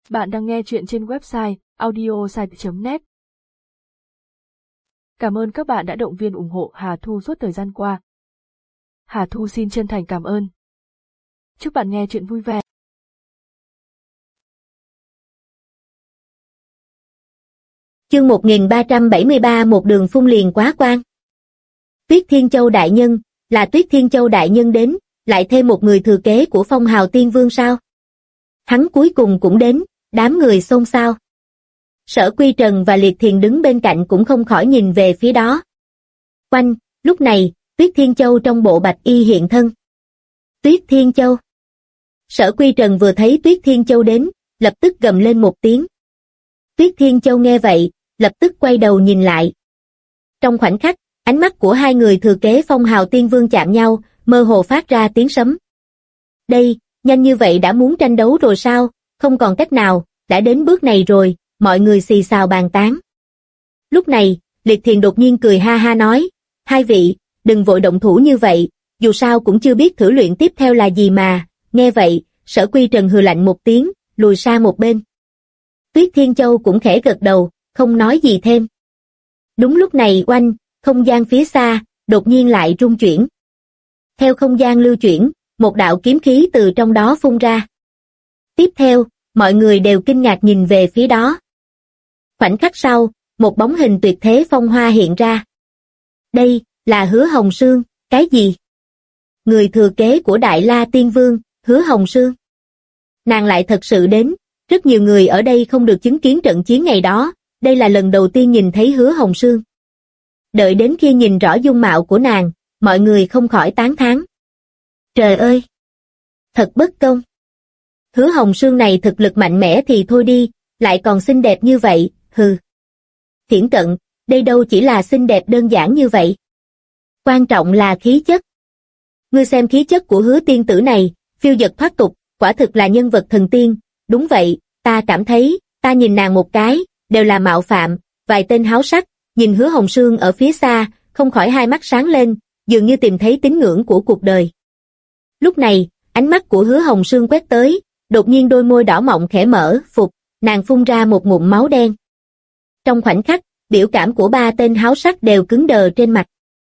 Bạn đang nghe chuyện trên website audiosite.net. Cảm ơn các bạn đã động viên ủng hộ Hà Thu suốt thời gian qua. Hà Thu xin chân thành cảm ơn. Chúc bạn nghe chuyện vui vẻ. Chương 1373 Một đường phun liền quá quan. Tuyết Thiên Châu đại nhân, là Tuyết Thiên Châu đại nhân đến, lại thêm một người thừa kế của Phong Hào Tiên Vương sao? Hắn cuối cùng cũng đến, đám người xôn xao. Sở Quy Trần và Liệt Thiền đứng bên cạnh cũng không khỏi nhìn về phía đó. Quanh, lúc này, Tuyết Thiên Châu trong bộ bạch y hiện thân. Tuyết Thiên Châu. Sở Quy Trần vừa thấy Tuyết Thiên Châu đến, lập tức gầm lên một tiếng. Tuyết Thiên Châu nghe vậy, lập tức quay đầu nhìn lại. Trong khoảnh khắc, ánh mắt của hai người thừa kế Phong Hào Tiên Vương chạm nhau, mơ hồ phát ra tiếng sấm. Đây, nhanh như vậy đã muốn tranh đấu rồi sao? Không còn cách nào, đã đến bước này rồi, mọi người xì xào bàn tán. Lúc này, Liệt Thiền đột nhiên cười ha ha nói, hai vị, đừng vội động thủ như vậy, dù sao cũng chưa biết thử luyện tiếp theo là gì mà. Nghe vậy, Sở Quy Trần hừ lạnh một tiếng, lùi sang một bên. Tuyết Thiên Châu cũng khẽ gật đầu, không nói gì thêm. Đúng lúc này oanh, không gian phía xa, đột nhiên lại rung chuyển. Theo không gian lưu chuyển, một đạo kiếm khí từ trong đó phun ra. Tiếp theo, mọi người đều kinh ngạc nhìn về phía đó. Khoảnh khắc sau, một bóng hình tuyệt thế phong hoa hiện ra. Đây, là Hứa Hồng Sương, cái gì? Người thừa kế của Đại La Tiên Vương, Hứa Hồng Sương. Nàng lại thật sự đến, rất nhiều người ở đây không được chứng kiến trận chiến ngày đó, đây là lần đầu tiên nhìn thấy Hứa Hồng Sương. Đợi đến khi nhìn rõ dung mạo của nàng, mọi người không khỏi tán thán. Trời ơi! Thật bất công! Hứa Hồng Sương này thực lực mạnh mẽ thì thôi đi, lại còn xinh đẹp như vậy, hừ. Thiển Cận, đây đâu chỉ là xinh đẹp đơn giản như vậy. Quan trọng là khí chất. Ngươi xem khí chất của Hứa tiên tử này, phiêu dật thoát tục, quả thực là nhân vật thần tiên. Đúng vậy, ta cảm thấy, ta nhìn nàng một cái, đều là mạo phạm. Vài tên háo sắc, nhìn Hứa Hồng Sương ở phía xa, không khỏi hai mắt sáng lên, dường như tìm thấy tín ngưỡng của cuộc đời. Lúc này, ánh mắt của Hứa Hồng Sương quét tới, đột nhiên đôi môi đỏ mọng khẽ mở, phục, nàng phun ra một ngụm máu đen. Trong khoảnh khắc, biểu cảm của ba tên háo sắc đều cứng đờ trên mặt.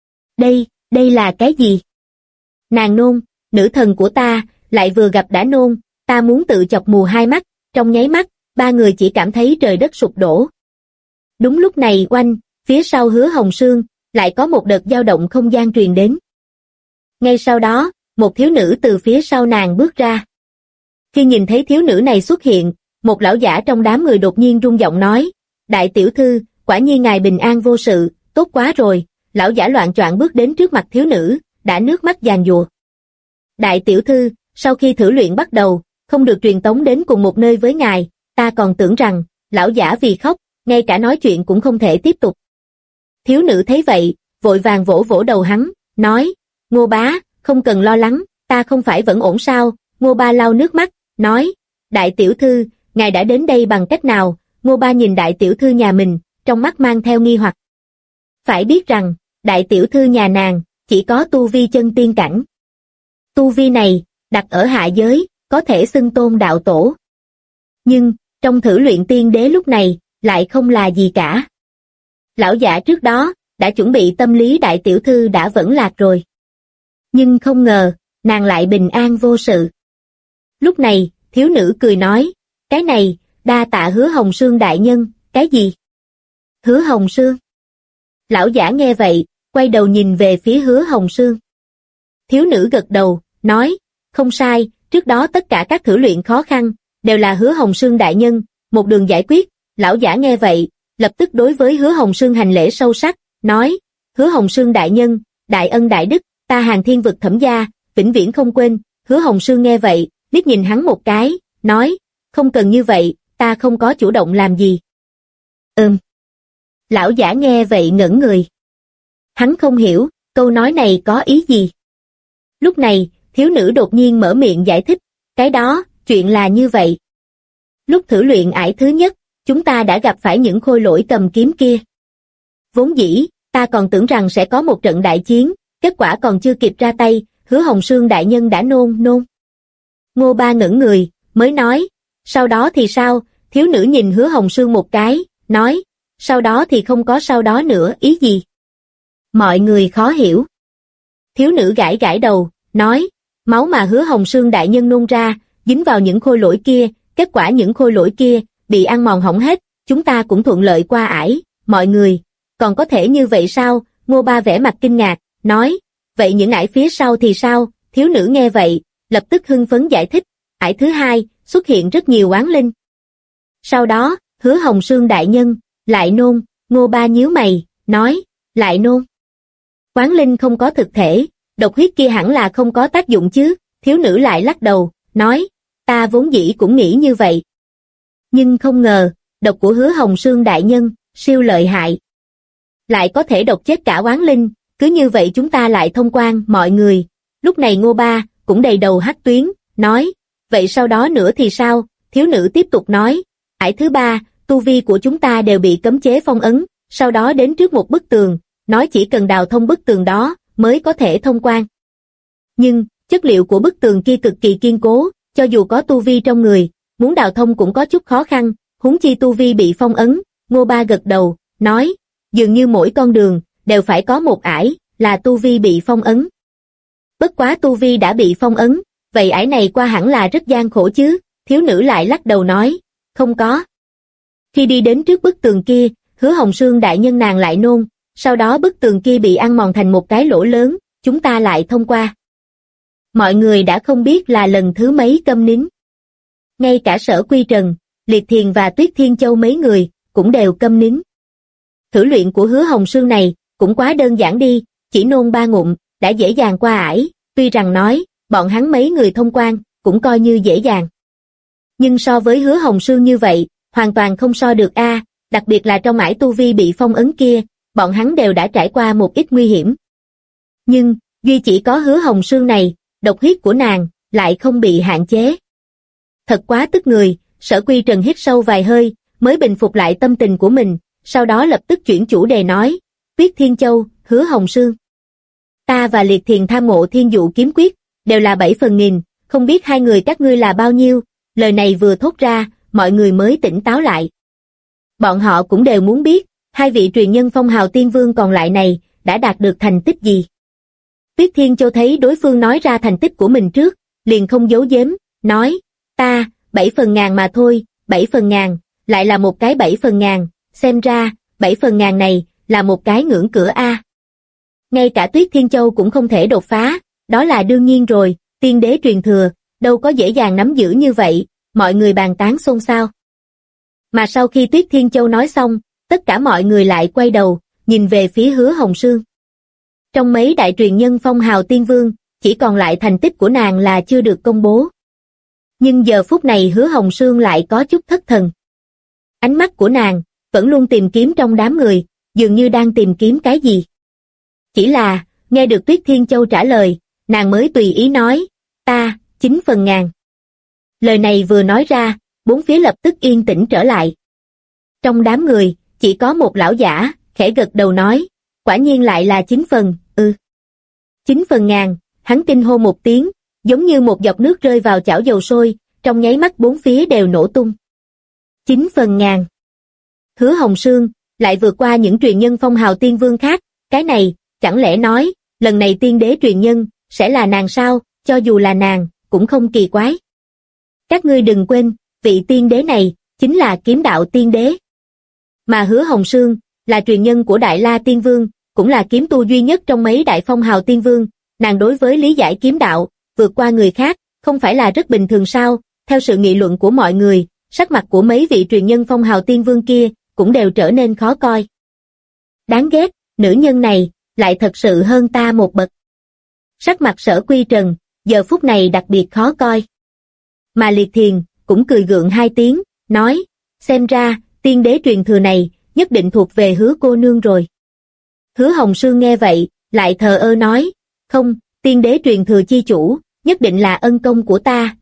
Đây là cái gì? Nàng nôn, nữ thần của ta, lại vừa gặp đã nôn, ta muốn tự chọc mù hai mắt, trong nháy mắt, ba người chỉ cảm thấy trời đất sụp đổ. Đúng lúc này oanh, phía sau Hứa Hồng Sương, lại có một đợt dao động không gian truyền đến. Ngay sau đó, một thiếu nữ từ phía sau nàng bước ra. Khi nhìn thấy thiếu nữ này xuất hiện, một lão giả trong đám người đột nhiên rung giọng nói, đại tiểu thư, quả nhiên ngài bình an vô sự, tốt quá rồi. Lão giả loạng choạng bước đến trước mặt thiếu nữ, đã nước mắt giàn giụa. Đại tiểu thư, sau khi thử luyện bắt đầu, không được truyền tống đến cùng một nơi với ngài, ta còn tưởng rằng, lão giả vì khóc, ngay cả nói chuyện cũng không thể tiếp tục. Thiếu nữ thấy vậy, vội vàng vỗ vỗ đầu hắn, nói, Ngô bá, không cần lo lắng, ta không phải vẫn ổn sao? Ngô ba lau nước mắt, nói, đại tiểu thư, ngài đã đến đây bằng cách nào? Ngô ba nhìn đại tiểu thư nhà mình, trong mắt mang theo nghi hoặc. Phải biết rằng, đại tiểu thư nhà nàng, chỉ có tu vi chân tiên cảnh. Tu vi này, đặt ở hạ giới, có thể xưng tôn đạo tổ. Nhưng, trong thử luyện tiên đế lúc này, lại không là gì cả. Lão giả trước đó, đã chuẩn bị tâm lý đại tiểu thư đã vẫn lạc rồi. Nhưng không ngờ, nàng lại bình an vô sự. Lúc này, thiếu nữ cười nói, cái này, đa tạ Hứa Hồng Sương đại nhân, cái gì? Hứa Hồng Sương? Lão giả nghe vậy, quay đầu nhìn về phía Hứa Hồng Sương. Thiếu nữ gật đầu, nói, không sai, trước đó tất cả các thử luyện khó khăn, đều là Hứa Hồng Sương đại nhân, một đường giải quyết. Lão giả nghe vậy, lập tức đối với Hứa Hồng Sương hành lễ sâu sắc, nói, Hứa Hồng Sương đại nhân, đại ân đại đức, ta Hàng Thiên vực Thẩm gia, vĩnh viễn không quên. Hứa Hồng Sương nghe vậy, liếc nhìn hắn một cái, nói, không cần như vậy, ta không có chủ động làm gì. Lão giả nghe vậy ngẩn người. Hắn không hiểu, câu nói này có ý gì. Lúc này, thiếu nữ đột nhiên mở miệng giải thích, cái đó, chuyện là như vậy. Lúc thử luyện ải thứ nhất, chúng ta đã gặp phải những khôi lỗi cầm kiếm kia. Vốn dĩ, ta còn tưởng rằng sẽ có một trận đại chiến, kết quả còn chưa kịp ra tay, Hứa Hồng Sương đại nhân đã nôn. Ngô ba ngẩn người, mới nói, Sau đó thì sao? Thiếu nữ nhìn Hứa Hồng Sương một cái, nói, sau đó thì không có sau đó nữa, ý gì? Mọi người khó hiểu. Thiếu nữ gãi gãi đầu, nói, máu mà Hứa Hồng Sương đại nhân nôn ra, dính vào những khôi lỗi kia, kết quả những khôi lỗi kia bị ăn mòn hỏng hết, chúng ta cũng thuận lợi qua ải, mọi người, còn có thể như vậy sao? Ngô Ba vẻ mặt kinh ngạc, nói, vậy những ải phía sau thì sao? Thiếu nữ nghe vậy, lập tức hưng phấn giải thích, ải thứ hai, xuất hiện rất nhiều oán linh. Sau đó, Hứa Hồng Sương đại nhân, lại nôn, Ngô Ba nhíu mày, nói, lại nôn. Oán linh không có thực thể, độc huyết kia hẳn là không có tác dụng chứ, thiếu nữ lại lắc đầu, nói, ta vốn dĩ cũng nghĩ như vậy. Nhưng không ngờ, độc của Hứa Hồng Sương đại nhân, siêu lợi hại. Lại có thể độc chết cả oán linh, cứ như vậy chúng ta lại thông quan mọi người. Lúc này Ngô Ba, cũng đầy đầu hắc tuyến, nói, vậy sau đó nữa thì sao? Thiếu nữ tiếp tục nói, ải thứ ba, tu vi của chúng ta đều bị cấm chế phong ấn, sau đó đến trước một bức tường, nói chỉ cần đào thông bức tường đó, mới có thể thông quan. Nhưng, chất liệu của bức tường kia cực kỳ kiên cố, cho dù có tu vi trong người, muốn đào thông cũng có chút khó khăn, huống chi tu vi bị phong ấn. Ngô Ba gật đầu, nói, dường như mỗi con đường, đều phải có một ải, là tu vi bị phong ấn. Bất quá tu vi đã bị phong ấn, vậy ải này qua hẳn là rất gian khổ chứ, thiếu nữ lại lắc đầu nói, không có. Khi đi đến trước bức tường kia, Hứa Hồng Sương đại nhân nàng lại nôn, sau đó bức tường kia bị ăn mòn thành một cái lỗ lớn, chúng ta lại thông qua. Mọi người đã không biết là lần thứ mấy câm nín. Ngay cả Sở Quy Trần, Liệt Thiền và Tuyết Thiên Châu mấy người, cũng đều câm nín. Thử luyện của Hứa Hồng Sương này, cũng quá đơn giản đi, chỉ nôn 3 ngụm, đã dễ dàng qua ải, tuy rằng nói, bọn hắn mấy người thông quan, cũng coi như dễ dàng. Nhưng so với Hứa Hồng Sương như vậy, hoàn toàn không so được a, đặc biệt là trong ải tu vi bị phong ấn kia, bọn hắn đều đã trải qua một ít nguy hiểm. Nhưng, duy chỉ có Hứa Hồng Sương này, độc huyết của nàng, lại không bị hạn chế. Thật quá tức người, Sở Quy Trần hít sâu vài hơi, mới bình phục lại tâm tình của mình, sau đó lập tức chuyển chủ đề nói, Tuyết Thiên Châu, Hứa Hồng Sương. Ta và Liệt Thiền tham ngộ Thiên Dụ kiếm quyết, đều là 7/1000, không biết hai người các ngươi là bao nhiêu, lời này vừa thốt ra, mọi người mới tỉnh táo lại. Bọn họ cũng đều muốn biết, hai vị truyền nhân phong hào tiên vương còn lại này, đã đạt được thành tích gì. Tuyết Thiên Châu thấy đối phương nói ra thành tích của mình trước, liền không giấu giếm, nói, ta, 7/1000 mà thôi, 7/1000, lại là một cái 7/1000, xem ra, 7/1000 này, là một cái ngưỡng cửa a. Ngay cả Tuyết Thiên Châu cũng không thể đột phá, đó là đương nhiên rồi, tiên đế truyền thừa, đâu có dễ dàng nắm giữ như vậy, mọi người bàn tán xôn xao. Mà sau khi Tuyết Thiên Châu nói xong, tất cả mọi người lại quay đầu, nhìn về phía Hứa Hồng Sương. Trong mấy đại truyền nhân phong hào tiên vương, chỉ còn lại thành tích của nàng là chưa được công bố. Nhưng giờ phút này Hứa Hồng Sương lại có chút thất thần. Ánh mắt của nàng, vẫn luôn tìm kiếm trong đám người, dường như đang tìm kiếm cái gì. Chỉ là, nghe được Tuyết Thiên Châu trả lời, nàng mới tùy ý nói, ta, 9/1000. Lời này vừa nói ra, bốn phía lập tức yên tĩnh trở lại. Trong đám người, chỉ có một lão giả, khẽ gật đầu nói, quả nhiên lại là 9 phần, 9/1000, hắn kinh hô một tiếng, giống như một giọt nước rơi vào chảo dầu sôi, trong nháy mắt bốn phía đều nổ tung. 9/1000. Hứa Hồng Sương, lại vượt qua những truyền nhân phong hào tiên vương khác, cái này, chẳng lẽ nói, lần này tiên đế truyền nhân, sẽ là nàng sao, cho dù là nàng, cũng không kỳ quái. Các ngươi đừng quên, vị tiên đế này, chính là kiếm đạo tiên đế. Mà Hứa Hồng Sương, là truyền nhân của Đại La Tiên Vương, cũng là kiếm tu duy nhất trong mấy đại phong hào tiên vương, nàng đối với lý giải kiếm đạo, vượt qua người khác, không phải là rất bình thường sao, theo sự nghị luận của mọi người, sắc mặt của mấy vị truyền nhân phong hào tiên vương kia, cũng đều trở nên khó coi. Đáng ghét, nữ nhân này, lại thật sự hơn ta một bậc. Sắc mặt Sở Quy Trần, giờ phút này đặc biệt khó coi. Mà Liệt Thiền, cũng cười gượng hai tiếng, nói, xem ra, tiên đế truyền thừa này, nhất định thuộc về Hứa cô nương rồi. Hứa Hồng Sương nghe vậy, lại thờ ơ nói, không, tiên đế truyền thừa chi chủ, nhất định là ân công của ta,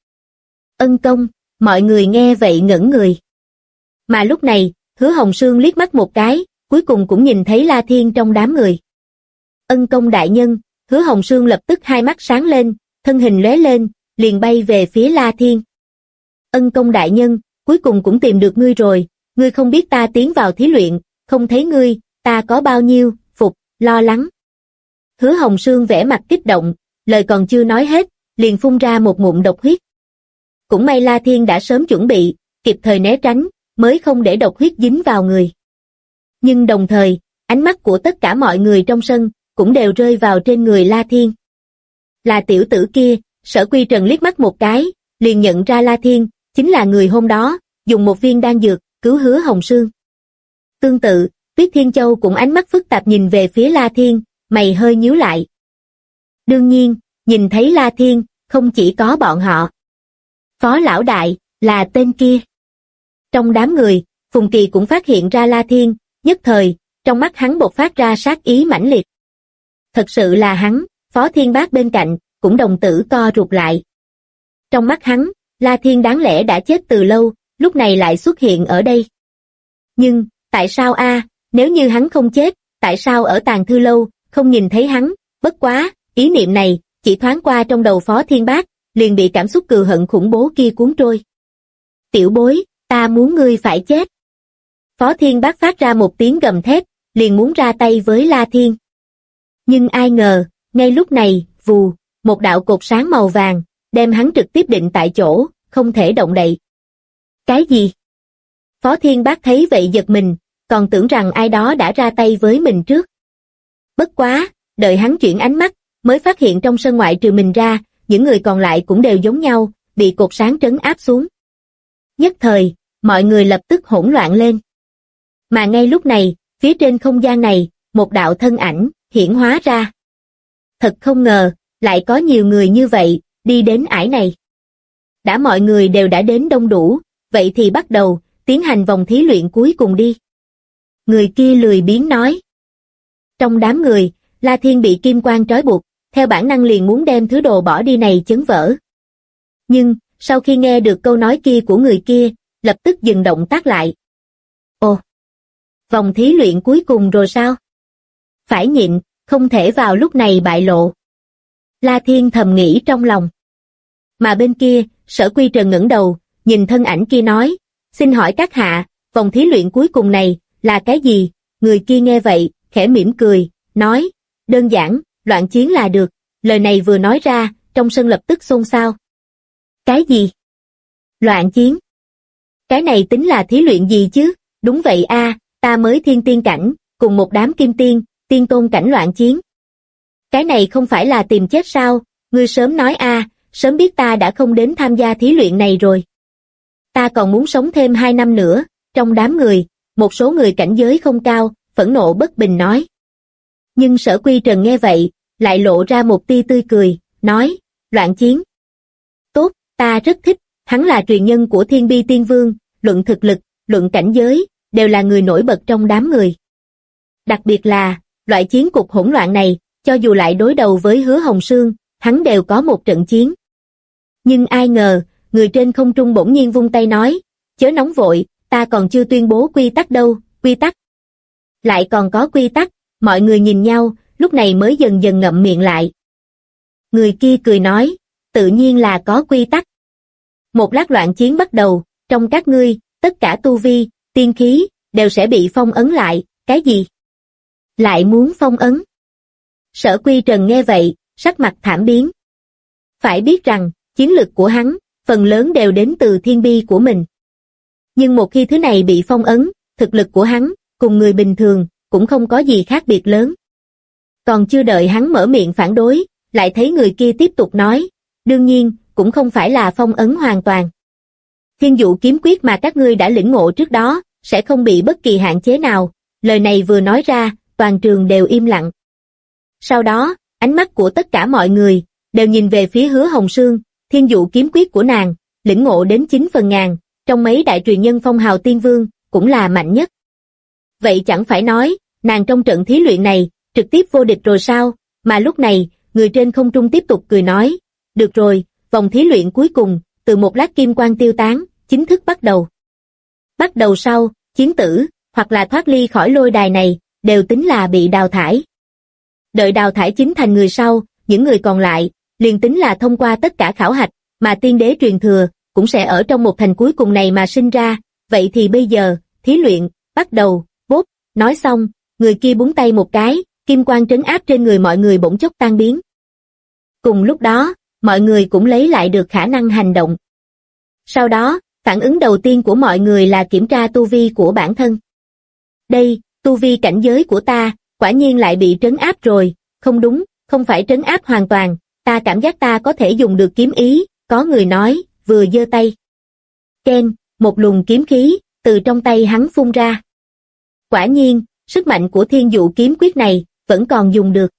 Ân công, mọi người nghe vậy ngẩn người. Mà lúc này, Hứa Hồng Sương liếc mắt một cái, cuối cùng cũng nhìn thấy La Thiên trong đám người. Ân công đại nhân, Hứa Hồng Sương lập tức hai mắt sáng lên, thân hình lóe lên, liền bay về phía La Thiên. Ân Công đại nhân, cuối cùng cũng tìm được ngươi rồi, ngươi không biết ta tiến vào thí luyện, không thấy ngươi, ta có bao nhiêu, lo lắng. Hứa Hồng Sương vẻ mặt kích động, lời còn chưa nói hết, liền phun ra một ngụm độc huyết. Cũng may La Thiên đã sớm chuẩn bị, kịp thời né tránh, mới không để độc huyết dính vào người. Nhưng đồng thời, ánh mắt của tất cả mọi người trong sân, cũng đều rơi vào trên người La Thiên. Là tiểu tử kia, Sở Quy Trần liếc mắt một cái, liền nhận ra La Thiên, chính là người hôm đó, dùng một viên đan dược, cứu Hứa Hồng Sương. Tương tự, Tuyết Thiên Châu cũng ánh mắt phức tạp nhìn về phía La Thiên, mày hơi nhíu lại. Đương nhiên, nhìn thấy La Thiên, không chỉ có bọn họ. Phó lão đại, là tên kia. Trong đám người, Phùng Kỳ cũng phát hiện ra La Thiên, nhất thời, trong mắt hắn bộc phát ra sát ý mãnh liệt. Thật sự là hắn, Phó Thiên Bác bên cạnh, cũng đồng tử co rụt lại. Trong mắt hắn, La Thiên đáng lẽ đã chết từ lâu, lúc này lại xuất hiện ở đây. Nhưng, tại sao nếu như hắn không chết, tại sao ở tàng thư lâu, không nhìn thấy hắn, bất quá, ý niệm này, chỉ thoáng qua trong đầu Phó Thiên Bác, liền bị cảm xúc cừu hận khủng bố kia cuốn trôi. Tiểu bối, ta muốn ngươi phải chết. Phó Thiên Bác phát ra một tiếng gầm thét, liền muốn ra tay với La Thiên. Nhưng ai ngờ, ngay lúc này, vù, một đạo cột sáng màu vàng, đem hắn trực tiếp định tại chỗ, không thể động đậy. Cái gì? Phó Thiên Bác thấy vậy giật mình, còn tưởng rằng ai đó đã ra tay với mình trước. Bất quá, đợi hắn chuyển ánh mắt, mới phát hiện trong sân ngoại trừ mình ra, những người còn lại cũng đều giống nhau, bị cột sáng trấn áp xuống. Nhất thời, mọi người lập tức hỗn loạn lên. Mà ngay lúc này, phía trên không gian này, một đạo thân ảnh, hiển hóa ra. Thật không ngờ, lại có nhiều người như vậy, đi đến ải này. Đã mọi người đều đã đến đông đủ, vậy thì bắt đầu, tiến hành vòng thí luyện cuối cùng đi. Người kia lười biếng nói. Trong đám người, La Thiên bị kim quang trói buộc, theo bản năng liền muốn đem thứ đồ bỏ đi này chấn vỡ. Nhưng, sau khi nghe được câu nói kia của người kia, lập tức dừng động tác lại. Ồ! Vòng thí luyện cuối cùng rồi sao? Phải nhịn, không thể vào lúc này bại lộ. La Thiên thầm nghĩ trong lòng. Mà bên kia, Sở Quy Trần ngẩng đầu, nhìn thân ảnh kia nói, xin hỏi các hạ, vòng thí luyện cuối cùng này, là cái gì? Người kia nghe vậy, khẽ mỉm cười, nói, đơn giản, loạn chiến là được. Lời này vừa nói ra, trong sân lập tức xôn xao. Cái gì? Loạn chiến? Cái này tính là thí luyện gì chứ? Đúng vậy ta mới thiên tiên cảnh, cùng một đám kim tiên, tiên tôn cảnh loạn chiến. Cái này không phải là tìm chết sao? Ngươi sớm nói sớm biết ta đã không đến tham gia thí luyện này rồi. Ta còn muốn sống thêm 2 năm nữa. Trong đám người, một số người cảnh giới không cao, phẫn nộ bất bình nói. Nhưng Sở Quy Trần nghe vậy, lại lộ ra một tia tươi cười, nói, loạn chiến. Tốt, ta rất thích, hắn là truyền nhân của Thiên Bi Tiên Vương, luận thực lực, luận cảnh giới, đều là người nổi bật trong đám người. Đặc biệt là, loại chiến cục hỗn loạn này, cho dù lại đối đầu với Hứa Hồng Sương, hắn đều có một trận chiến. Nhưng ai ngờ, người trên không trung bỗng nhiên vung tay nói, chớ nóng vội, ta còn chưa tuyên bố quy tắc đâu, quy tắc. Lại còn có quy tắc, mọi người nhìn nhau, lúc này mới dần dần ngậm miệng lại. Người kia cười nói, tự nhiên là có quy tắc. Một lát loạn chiến bắt đầu, trong các ngươi, tất cả tu vi, tiên khí, đều sẽ bị phong ấn lại, cái gì? Lại muốn phong ấn? Sở Quy Trần nghe vậy, sắc mặt thảm biến. Phải biết rằng, chiến lực của hắn, phần lớn đều đến từ thiên bi của mình. Nhưng một khi thứ này bị phong ấn, thực lực của hắn, cùng người bình thường, cũng không có gì khác biệt lớn. Còn chưa đợi hắn mở miệng phản đối, lại thấy người kia tiếp tục nói, đương nhiên, cũng không phải là phong ấn hoàn toàn. Thiên dụ kiếm quyết mà các ngươi đã lĩnh ngộ trước đó, sẽ không bị bất kỳ hạn chế nào. Lời này vừa nói ra, toàn trường đều im lặng. Sau đó, ánh mắt của tất cả mọi người, đều nhìn về phía Hứa Hồng Sương, thiên dụ kiếm quyết của nàng, lĩnh ngộ đến 9 phần ngàn, trong mấy đại truyền nhân phong hào tiên vương, cũng là mạnh nhất. Vậy chẳng phải nói, nàng trong trận thí luyện này, trực tiếp vô địch rồi sao? Mà lúc này, người trên không trung tiếp tục cười nói, được rồi, vòng thí luyện cuối cùng, từ một lát kim quang tiêu tán, chính thức bắt đầu. Bắt đầu sau, chiến tử, hoặc là thoát ly khỏi lôi đài này, đều tính là bị đào thải. Đợi đào thải chính thành người sau, những người còn lại, liền tính là thông qua tất cả khảo hạch, mà tiên đế truyền thừa, cũng sẽ ở trong một thành cuối cùng này mà sinh ra, vậy thì bây giờ, thí luyện, bắt đầu, bốp, nói xong, người kia búng tay một cái, kim quang trấn áp trên người mọi người bỗng chốc tan biến. Cùng lúc đó, mọi người cũng lấy lại được khả năng hành động. Sau đó, phản ứng đầu tiên của mọi người là kiểm tra tu vi của bản thân. Đây, tu vi cảnh giới của ta, quả nhiên lại bị trấn áp rồi, không đúng, không phải trấn áp hoàn toàn, ta cảm giác ta có thể dùng được kiếm ý, có người nói, vừa giơ tay. Ken, một luồng kiếm khí, từ trong tay hắn phun ra. Quả nhiên, sức mạnh của Thiên Dụ kiếm quyết này, vẫn còn dùng được.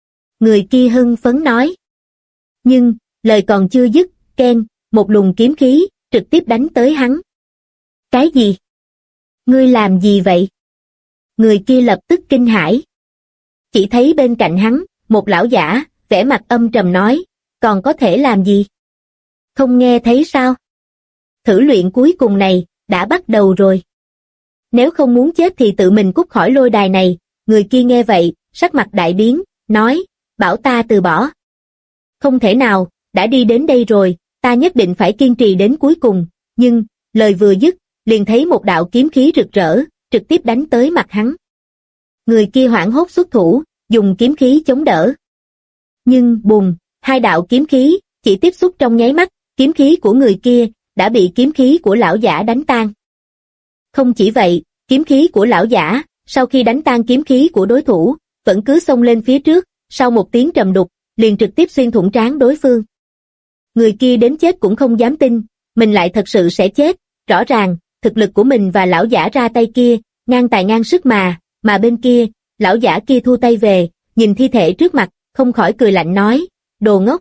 Người kia hưng phấn nói. Nhưng, lời còn chưa dứt, Ken, một luồng kiếm khí, trực tiếp đánh tới hắn. Cái gì? Ngươi làm gì vậy? Người kia lập tức kinh hãi. Chỉ thấy bên cạnh hắn, một lão giả, vẻ mặt âm trầm nói, còn có thể làm gì? Không nghe thấy sao? Thử luyện cuối cùng này, đã bắt đầu rồi. Nếu không muốn chết thì tự mình cút khỏi lôi đài này, người kia nghe vậy, sắc mặt đại biến, nói, bảo ta từ bỏ. Không thể nào, đã đi đến đây rồi, ta nhất định phải kiên trì đến cuối cùng, nhưng, lời vừa dứt, liền thấy một đạo kiếm khí rực rỡ, trực tiếp đánh tới mặt hắn. Người kia hoảng hốt xuất thủ, dùng kiếm khí chống đỡ. Nhưng, bùng, hai đạo kiếm khí, chỉ tiếp xúc trong nháy mắt, kiếm khí của người kia, đã bị kiếm khí của lão giả đánh tan. Không chỉ vậy, kiếm khí của lão giả, sau khi đánh tan kiếm khí của đối thủ, vẫn cứ xông lên phía trước, sau một tiếng trầm đục, liền trực tiếp xuyên thủng trán đối phương. Người kia đến chết cũng không dám tin, mình lại thật sự sẽ chết, rõ ràng, thực lực của mình và lão giả ra tay kia, ngang tài ngang sức mà bên kia, lão giả kia thu tay về, nhìn thi thể trước mặt, không khỏi cười lạnh nói, đồ ngốc.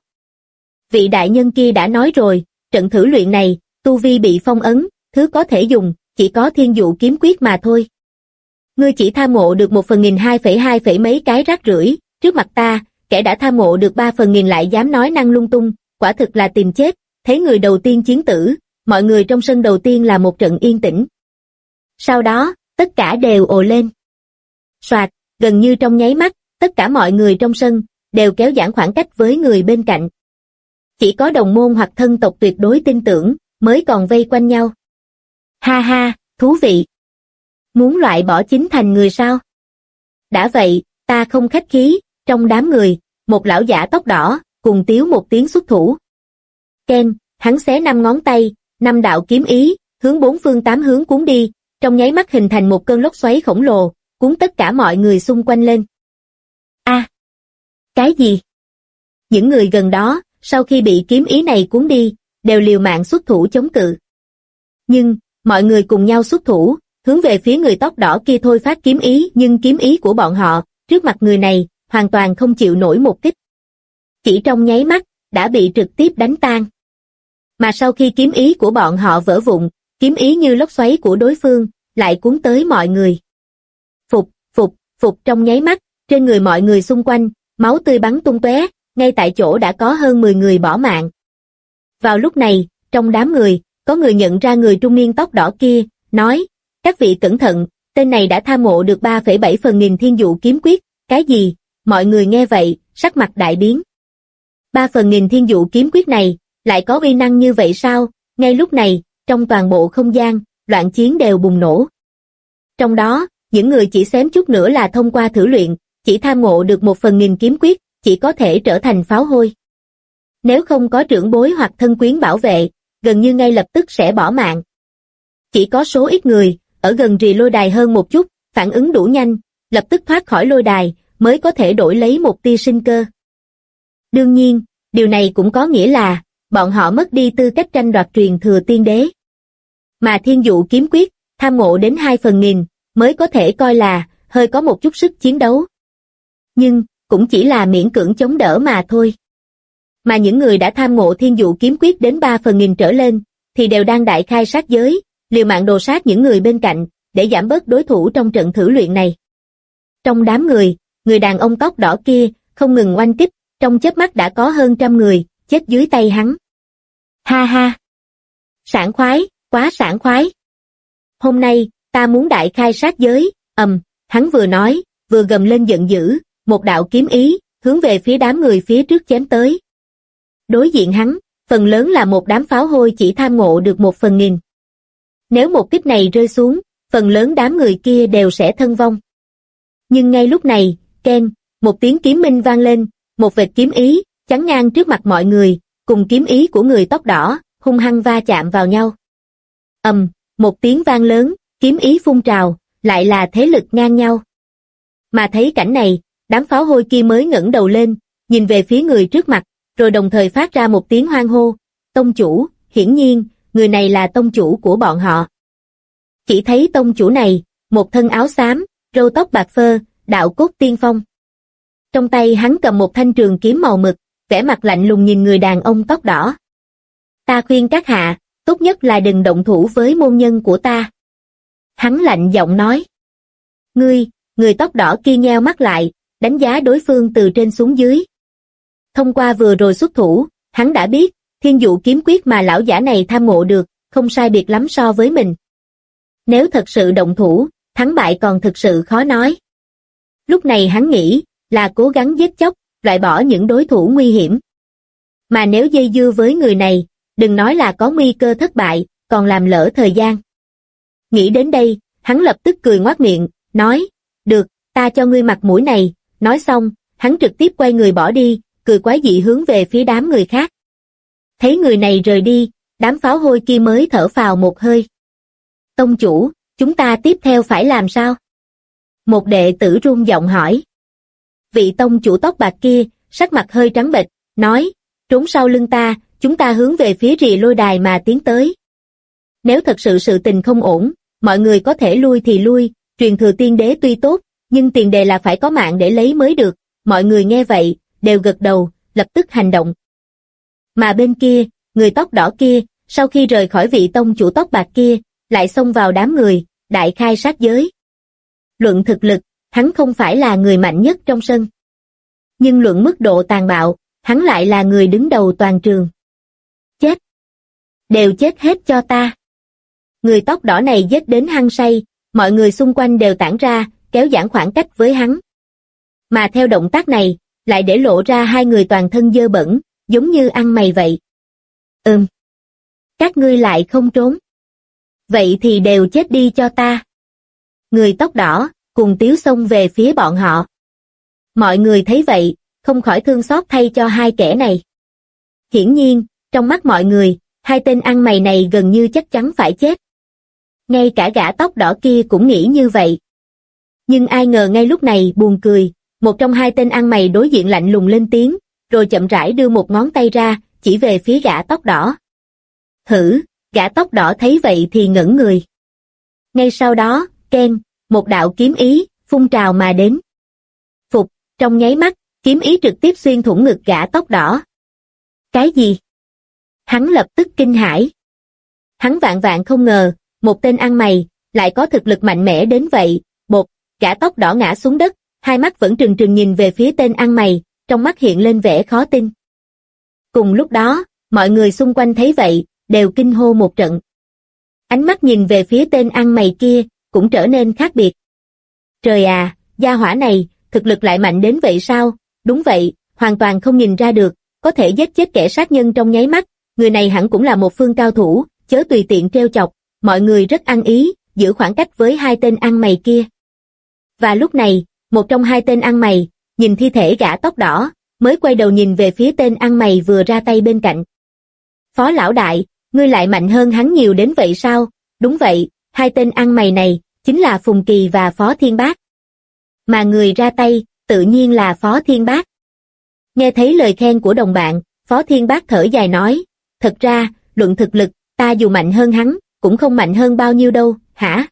Vị đại nhân kia đã nói rồi, trận thử luyện này, tu vi bị phong ấn, thứ có thể dùng, chỉ có Thiên Dụ kiếm quyết mà thôi. Ngươi chỉ tham ngộ được 1/1000 2,2 mấy cái rác rưởi, trước mặt ta, kẻ đã tham ngộ được 3/1000 lại dám nói năng lung tung, quả thực là tìm chết, thấy người đầu tiên chiến tử, mọi người trong sân đầu tiên là một trận yên tĩnh. Sau đó, tất cả đều ồ lên. Soạt, gần như trong nháy mắt, tất cả mọi người trong sân, đều kéo giãn khoảng cách với người bên cạnh. Chỉ có đồng môn hoặc thân tộc tuyệt đối tin tưởng, mới còn vây quanh nhau. Ha ha, thú vị. Muốn loại bỏ chính thành người sao? Đã vậy, ta không khách khí, trong đám người, một lão giả tóc đỏ, cùng tiếu một tiếng xuất thủ. Ken, hắn xé 5 ngón tay, 5 đạo kiếm ý, hướng 4 phương 8 hướng cuốn đi, trong nháy mắt hình thành một cơn lốc xoáy khổng lồ, cuốn tất cả mọi người xung quanh lên. A, cái gì? Những người gần đó, sau khi bị kiếm ý này cuốn đi, đều liều mạng xuất thủ chống cự. Nhưng, mọi người cùng nhau xuất thủ, hướng về phía người tóc đỏ kia thôi phát kiếm ý, nhưng kiếm ý của bọn họ, trước mặt người này, hoàn toàn không chịu nổi một kích. Chỉ trong nháy mắt, đã bị trực tiếp đánh tan. Mà sau khi kiếm ý của bọn họ vỡ vụn, kiếm ý như lốc xoáy của đối phương, lại cuốn tới mọi người. Phục trong nháy mắt, trên người mọi người xung quanh, máu tươi bắn tung tóe, ngay tại chỗ đã có hơn 10 người bỏ mạng. Vào lúc này, trong đám người, có người nhận ra người trung niên tóc đỏ kia, nói, các vị cẩn thận, tên này đã tham ngộ được 3,7/1000 Thiên Dụ kiếm quyết, cái gì? Mọi người nghe vậy, sắc mặt đại biến. 3/1000 Thiên Dụ kiếm quyết này, lại có uy năng như vậy sao? Ngay lúc này, trong toàn bộ không gian, loạn chiến đều bùng nổ. Trong đó, những người chỉ xém chút nữa là thông qua thử luyện, chỉ tham ngộ được 1/1000 kiếm quyết, chỉ có thể trở thành pháo hôi. Nếu không có trưởng bối hoặc thân quyến bảo vệ, gần như ngay lập tức sẽ bỏ mạng. Chỉ có số ít người, ở gần rìa lôi đài hơn một chút, phản ứng đủ nhanh, lập tức thoát khỏi lôi đài, mới có thể đổi lấy một tia sinh cơ. Đương nhiên, điều này cũng có nghĩa là, bọn họ mất đi tư cách tranh đoạt truyền thừa tiên đế. Mà Thiên Dụ kiếm quyết, tham ngộ đến 2/1000, mới có thể coi là, hơi có một chút sức chiến đấu. Nhưng, cũng chỉ là miễn cưỡng chống đỡ mà thôi. Mà những người đã tham ngộ Thiên Dụ kiếm quyết đến 3/1000 trở lên, thì đều đang đại khai sát giới, liều mạng đồ sát những người bên cạnh, để giảm bớt đối thủ trong trận thử luyện này. Trong đám người, người đàn ông tóc đỏ kia, không ngừng oanh kích, trong chớp mắt đã có hơn 100 người, chết dưới tay hắn. Ha ha! Sảng khoái, quá sảng khoái! Hôm nay, ta muốn đại khai sát giới, hắn vừa nói, vừa gầm lên giận dữ, một đạo kiếm ý, hướng về phía đám người phía trước chém tới. Đối diện hắn, phần lớn là một đám pháo hôi chỉ tham ngộ được 1/1000. Nếu một kích này rơi xuống, phần lớn đám người kia đều sẽ thân vong. Nhưng ngay lúc này, keng, một tiếng kiếm minh vang lên, một vệt kiếm ý, chắn ngang trước mặt mọi người, cùng kiếm ý của người tóc đỏ, hung hăng va chạm vào nhau. Một tiếng vang lớn, kiếm ý phun trào, lại là thế lực ngang nhau. Mà thấy cảnh này, đám pháo hôi kia mới ngẩng đầu lên, nhìn về phía người trước mặt, rồi đồng thời phát ra một tiếng hoan hô, tông chủ, hiển nhiên, người này là tông chủ của bọn họ. Chỉ thấy tông chủ này, một thân áo xám, râu tóc bạc phơ, đạo cốt tiên phong. Trong tay hắn cầm một thanh trường kiếm màu mực, vẻ mặt lạnh lùng nhìn người đàn ông tóc đỏ. Ta khuyên các hạ, tốt nhất là đừng động thủ với môn nhân của ta. Hắn lạnh giọng nói. Người tóc đỏ kia nheo mắt lại, đánh giá đối phương từ trên xuống dưới. Thông qua vừa rồi xuất thủ, hắn đã biết, thiên dụ kiếm quyết mà lão giả này tham ngộ được, không sai biệt lắm so với mình. Nếu thật sự động thủ, thắng bại còn thực sự khó nói. Lúc này hắn nghĩ, là cố gắng giết chóc, loại bỏ những đối thủ nguy hiểm. Mà nếu dây dưa với người này, đừng nói là có nguy cơ thất bại, còn làm lỡ thời gian. Nghĩ đến đây, hắn lập tức cười ngoác miệng, nói, được, ta cho ngươi mặt mũi này, nói xong, hắn trực tiếp quay người bỏ đi, cười quái dị hướng về phía đám người khác. Thấy người này rời đi, đám pháo hôi kia mới thở phào một hơi. Tông chủ, chúng ta tiếp theo phải làm sao? Một đệ tử run giọng hỏi. Vị tông chủ tóc bạc kia, sắc mặt hơi trắng bệch, nói, trốn sau lưng ta, chúng ta hướng về phía rìa lôi đài mà tiến tới. Nếu thật sự sự tình không ổn, mọi người có thể lui thì lui, truyền thừa tiên đế tuy tốt, nhưng tiền đề là phải có mạng để lấy mới được. Mọi người nghe vậy, đều gật đầu, lập tức hành động. Mà bên kia, người tóc đỏ kia, sau khi rời khỏi vị tông chủ tóc bạc kia, lại xông vào đám người, đại khai sát giới. Luận thực lực, hắn không phải là người mạnh nhất trong sân. Nhưng luận mức độ tàn bạo, hắn lại là người đứng đầu toàn trường. Chết! Đều chết hết cho ta! Người tóc đỏ này giết đến hăng say, mọi người xung quanh đều tản ra, kéo giãn khoảng cách với hắn. Mà theo động tác này, lại để lộ ra hai người toàn thân dơ bẩn, giống như ăn mày vậy. Các ngươi lại không trốn. Vậy thì đều chết đi cho ta. Người tóc đỏ, cùng tiếu xông về phía bọn họ. Mọi người thấy vậy, không khỏi thương xót thay cho hai kẻ này. Hiển nhiên, trong mắt mọi người, hai tên ăn mày này gần như chắc chắn phải chết. Ngay cả gã tóc đỏ kia cũng nghĩ như vậy. Nhưng ai ngờ ngay lúc này buồn cười, một trong hai tên ăn mày đối diện lạnh lùng lên tiếng, rồi chậm rãi đưa một ngón tay ra, chỉ về phía gã tóc đỏ. Hử, gã tóc đỏ thấy vậy thì ngẩn người. Ngay sau đó, keng, một đạo kiếm ý, phun trào mà đến. Phục, trong nháy mắt, kiếm ý trực tiếp xuyên thủng ngực gã tóc đỏ. Cái gì? Hắn lập tức kinh hãi. Hắn vạn vạn không ngờ, một tên ăn mày, lại có thực lực mạnh mẽ đến vậy. Bột, gã tóc đỏ ngã xuống đất, hai mắt vẫn trừng trừng nhìn về phía tên ăn mày, trong mắt hiện lên vẻ khó tin. Cùng lúc đó, mọi người xung quanh thấy vậy, đều kinh hô một trận. Ánh mắt nhìn về phía tên ăn mày kia, cũng trở nên khác biệt. Trời à, gia hỏa này, thực lực lại mạnh đến vậy sao? Đúng vậy, hoàn toàn không nhìn ra được, có thể giết chết kẻ sát nhân trong nháy mắt, người này hẳn cũng là một phương cao thủ, chớ tùy tiện trêu chọc, mọi người rất ăn ý, giữ khoảng cách với hai tên ăn mày kia. Và lúc này, một trong hai tên ăn mày, nhìn thi thể gã tóc đỏ, mới quay đầu nhìn về phía tên ăn mày vừa ra tay bên cạnh. Phó lão đại, ngươi lại mạnh hơn hắn nhiều đến vậy sao? Đúng vậy, hai tên ăn mày này, chính là Phùng Kỳ và Phó Thiên Bác. Mà người ra tay, tự nhiên là Phó Thiên Bác. Nghe thấy lời khen của đồng bạn, Phó Thiên Bác thở dài nói, thật ra, luận thực lực, ta dù mạnh hơn hắn, cũng không mạnh hơn bao nhiêu đâu, hả?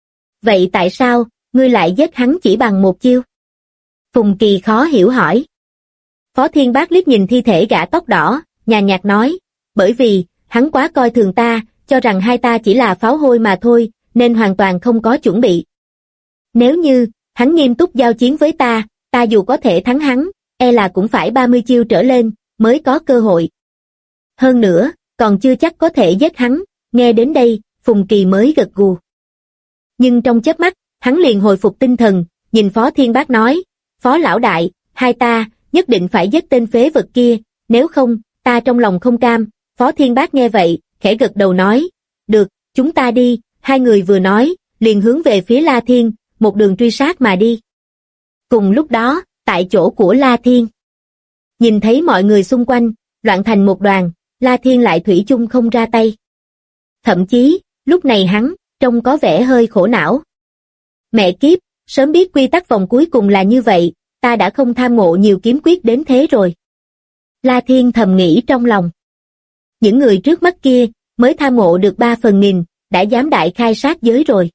Vậy tại sao, ngươi lại giết hắn chỉ bằng một chiêu? Phùng Kỳ khó hiểu hỏi. Phó Thiên Bác liếc nhìn thi thể gã tóc đỏ, nhàn nhạt nói, bởi vì, hắn quá coi thường ta, cho rằng hai ta chỉ là pháo hôi mà thôi, nên hoàn toàn không có chuẩn bị. Nếu như, hắn nghiêm túc giao chiến với ta, ta dù có thể thắng hắn, e là cũng phải 30 chiêu trở lên, mới có cơ hội. Hơn nữa, còn chưa chắc có thể giết hắn, nghe đến đây, Phùng Kỳ mới gật gù. Nhưng trong chớp mắt, hắn liền hồi phục tinh thần, nhìn Phó Thiên Bác nói, Phó lão đại, hai ta, nhất định phải giết tên phế vật kia, nếu không, ta trong lòng không cam, Phó Thiên Bác nghe vậy, khẽ gật đầu nói, được, chúng ta đi, hai người vừa nói, liền hướng về phía La Thiên, một đường truy sát mà đi. Cùng lúc đó, tại chỗ của La Thiên, nhìn thấy mọi người xung quanh, loạn thành một đoàn, La Thiên lại thủy chung không ra tay. Thậm chí, lúc này hắn, trông có vẻ hơi khổ não. Mẹ kiếp, sớm biết quy tắc vòng cuối cùng là như vậy, ta đã không tham ngộ nhiều kiếm quyết đến thế rồi. La Thiên thầm nghĩ trong lòng. Những người trước mắt kia, mới tham ngộ được 3/1000, đã dám đại khai sát giới rồi.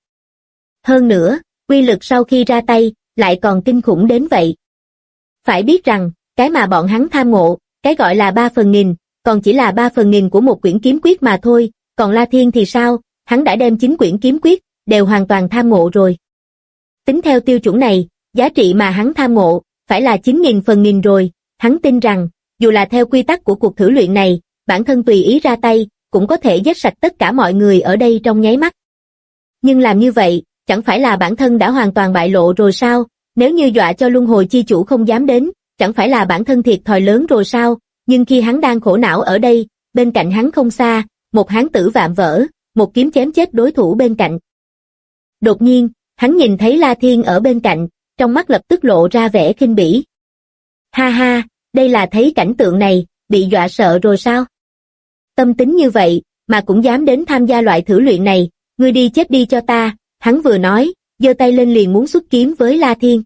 Hơn nữa, quy lực sau khi ra tay, lại còn kinh khủng đến vậy. Phải biết rằng, cái mà bọn hắn tham ngộ, cái gọi là 3/1000, còn chỉ là 3/1000 của một quyển kiếm quyết mà thôi, còn La Thiên thì sao, hắn đã đem 9 quyển kiếm quyết, đều hoàn toàn tham ngộ rồi. Tính theo tiêu chuẩn này, giá trị mà hắn tham ngộ, phải là 9.000/1000 rồi, hắn tin rằng, dù là theo quy tắc của cuộc thử luyện này, bản thân tùy ý ra tay, cũng có thể giết sạch tất cả mọi người ở đây trong nháy mắt. Nhưng làm như vậy, chẳng phải là bản thân đã hoàn toàn bại lộ rồi sao, nếu như dọa cho luân hồi chi chủ không dám đến, chẳng phải là bản thân thiệt thòi lớn rồi sao, nhưng khi hắn đang khổ não ở đây, bên cạnh hắn không xa, một hán tử vạm vỡ, một kiếm chém chết đối thủ bên cạnh. Đột nhiên, hắn nhìn thấy La Thiên ở bên cạnh, trong mắt lập tức lộ ra vẻ khinh bỉ. Ha ha, đây là thấy cảnh tượng này, bị dọa sợ rồi sao? Tâm tính như vậy, mà cũng dám đến tham gia loại thử luyện này, ngươi đi chết đi cho ta, hắn vừa nói, giơ tay lên liền muốn xuất kiếm với La Thiên.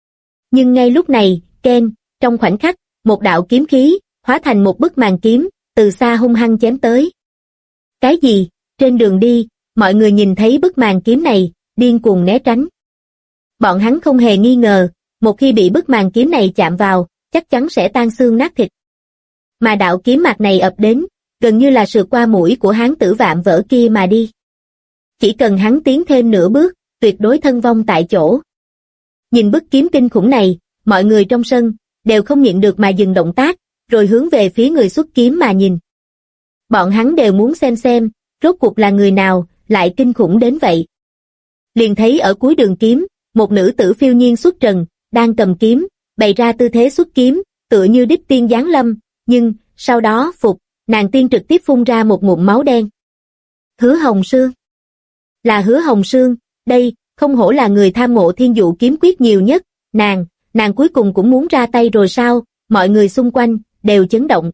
Nhưng ngay lúc này, keng, trong khoảnh khắc, một đạo kiếm khí, hóa thành một bức màn kiếm, từ xa hung hăng chém tới. Cái gì? Trên đường đi, mọi người nhìn thấy bức màn kiếm này, điên cuồng né tránh. Bọn hắn không hề nghi ngờ, một khi bị bức màn kiếm này chạm vào, chắc chắn sẽ tan xương nát thịt. Mà đạo kiếm mạc này ập đến, gần như là sượt qua mũi của hán tử vạm vỡ kia mà đi. Chỉ cần hắn tiến thêm nửa bước, tuyệt đối thân vong tại chỗ. Nhìn bức kiếm kinh khủng này, mọi người trong sân, đều không nhịn được mà dừng động tác, rồi hướng về phía người xuất kiếm mà nhìn. Bọn hắn đều muốn xem, rốt cuộc là người nào, lại kinh khủng đến vậy. Liền thấy ở cuối đường kiếm, một nữ tử phiêu nhiên xuất trần, đang cầm kiếm, bày ra tư thế xuất kiếm, tựa như đích tiên giáng lâm, nhưng, sau đó, nàng tiên trực tiếp phun ra một ngụm máu đen. Hứa Hồng Sương. Là Hứa Hồng Sương, đây, không hổ là người tham ngộ thiên dụ kiếm quyết nhiều nhất, nàng cuối cùng cũng muốn ra tay rồi sao, mọi người xung quanh, đều chấn động.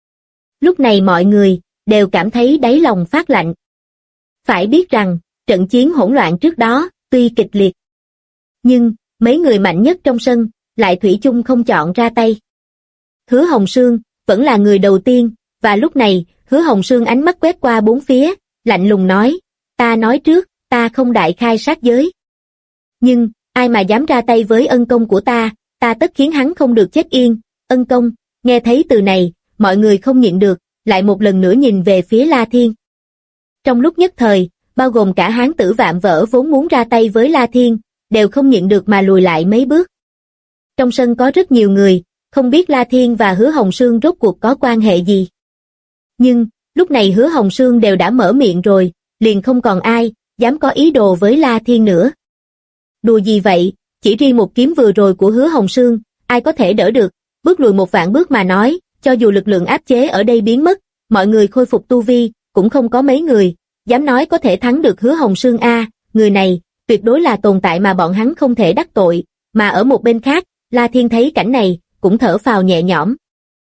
Lúc này mọi người, đều cảm thấy đáy lòng phát lạnh. Phải biết rằng, trận chiến hỗn loạn trước đó, tuy kịch liệt. Nhưng, mấy người mạnh nhất trong sân, lại thủy chung không chọn ra tay. Hứa Hồng Sương, vẫn là người đầu tiên, và lúc này, Hứa Hồng Sương ánh mắt quét qua bốn phía, lạnh lùng nói, ta nói trước, ta không đại khai sát giới. Nhưng, ai mà dám ra tay với ân công của ta tất khiến hắn không được chết yên, ân công, nghe thấy từ này, mọi người không nhịn được, lại một lần nữa nhìn về phía La Thiên. Trong lúc nhất thời, bao gồm cả hán tử vạm vỡ vốn muốn ra tay với La Thiên, đều không nhịn được mà lùi lại mấy bước. Trong sân có rất nhiều người, không biết La Thiên và Hứa Hồng Sương rốt cuộc có quan hệ gì. Nhưng, lúc này Hứa Hồng Sương đều đã mở miệng rồi, liền không còn ai dám có ý đồ với La Thiên nữa. Đùa gì vậy, chỉ riêng một kiếm vừa rồi của Hứa Hồng Sương, ai có thể đỡ được, bước lùi một vạn bước mà nói, cho dù lực lượng áp chế ở đây biến mất, mọi người khôi phục tu vi, cũng không có mấy người, dám nói có thể thắng được Hứa Hồng Sương a, người này, tuyệt đối là tồn tại mà bọn hắn không thể đắc tội, mà ở một bên khác, La Thiên thấy cảnh này, cũng thở phào nhẹ nhõm.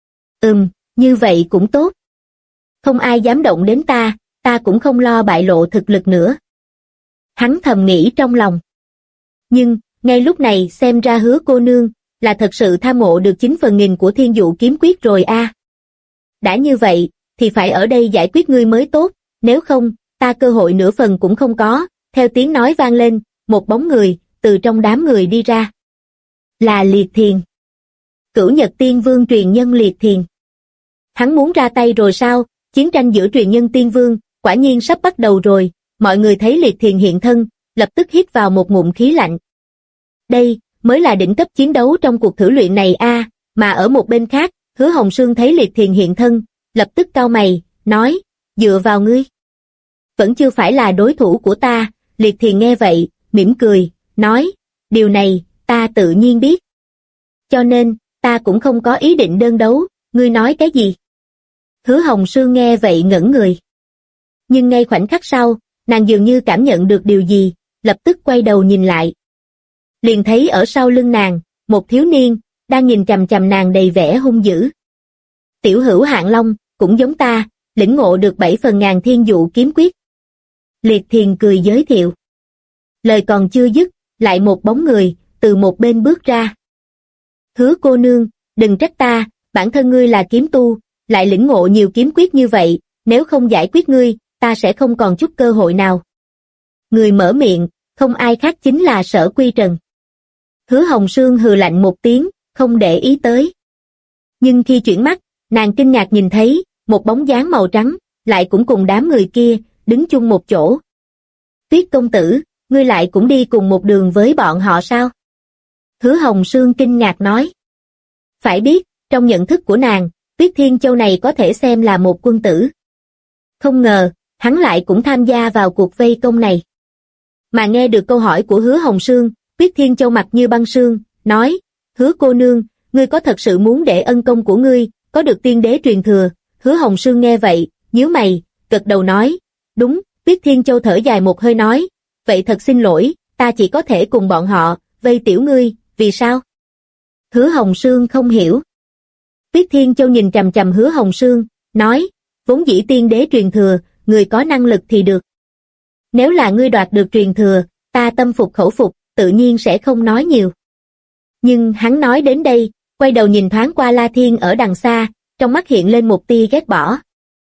Như vậy cũng tốt. Không ai dám động đến ta cũng không lo bại lộ thực lực nữa. Hắn thầm nghĩ trong lòng. Nhưng, ngay lúc này xem ra Hứa cô nương, là thật sự tham ngộ được 9/1000 của thiên dụ kiếm quyết rồi a. Đã như vậy, thì phải ở đây giải quyết ngươi mới tốt, nếu không, ta cơ hội nửa phần cũng không có. Theo tiếng nói vang lên, một bóng người, từ trong đám người đi ra. Là Liệt Thiền. Cửu Nhật Tiên Vương truyền nhân Liệt Thiền. Hắn muốn ra tay rồi sao, chiến tranh giữa truyền nhân Tiên Vương, quả nhiên sắp bắt đầu rồi, mọi người thấy Liệt Thiền hiện thân, lập tức hít vào một ngụm khí lạnh. Đây, mới là đỉnh cấp chiến đấu trong cuộc thử luyện này a, mà ở một bên khác, Hứa Hồng Sương thấy Liệt Thiền hiện thân, lập tức cau mày, nói, dựa vào ngươi. Vẫn chưa phải là đối thủ của ta, Liệt Thiền nghe vậy, mỉm cười, nói, điều này, ta tự nhiên biết. Cho nên, ta cũng không có ý định đơn đấu, ngươi nói cái gì? Hứa Hồng Sương nghe vậy ngẩn người. Nhưng ngay khoảnh khắc sau, nàng dường như cảm nhận được điều gì, lập tức quay đầu nhìn lại. Liền thấy ở sau lưng nàng, một thiếu niên, đang nhìn chằm chằm nàng đầy vẻ hung dữ. Tiểu hữu Hạng Long, cũng giống ta, lĩnh ngộ được 7 phần ngàn thiên dụ kiếm quyết. Liệt Thiền cười giới thiệu. Lời còn chưa dứt, lại một bóng người, từ một bên bước ra. Hứa cô nương, đừng trách ta, bản thân ngươi là kiếm tu, lại lĩnh ngộ nhiều kiếm quyết như vậy, nếu không giải quyết ngươi, ta sẽ không còn chút cơ hội nào. Người mở miệng, không ai khác chính là Sở Quy Trần. Hứa Hồng Sương hừ lạnh một tiếng, không để ý tới. Nhưng khi chuyển mắt, nàng kinh ngạc nhìn thấy, một bóng dáng màu trắng, lại cũng cùng đám người kia, đứng chung một chỗ. Tuyết công tử, ngươi lại cũng đi cùng một đường với bọn họ sao? Hứa Hồng Sương kinh ngạc nói. Phải biết, trong nhận thức của nàng, Tuyết Thiên Châu này có thể xem là một quân tử. Không ngờ, hắn lại cũng tham gia vào cuộc vây công này. Mà nghe được câu hỏi của Hứa Hồng Sương, Tuyết Thiên Châu mặt như băng sương, nói, Hứa cô nương, ngươi có thật sự muốn để ân công của ngươi, có được tiên đế truyền thừa? Hứa Hồng Sương nghe vậy, nhíu mày, gật đầu nói, đúng. Tuyết Thiên Châu thở dài một hơi nói, vậy thật xin lỗi, ta chỉ có thể cùng bọn họ, vây tiểu ngươi, vì sao? Hứa Hồng Sương không hiểu. Tuyết Thiên Châu nhìn chằm chằm Hứa Hồng Sương, nói, vốn dĩ tiên đế truyền thừa, người có năng lực thì được. Nếu là ngươi đoạt được truyền thừa, ta tâm phục khẩu phục, tự nhiên sẽ không nói nhiều. Nhưng hắn nói đến đây, quay đầu nhìn thoáng qua La Thiên ở đằng xa, trong mắt hiện lên một tia ghét bỏ.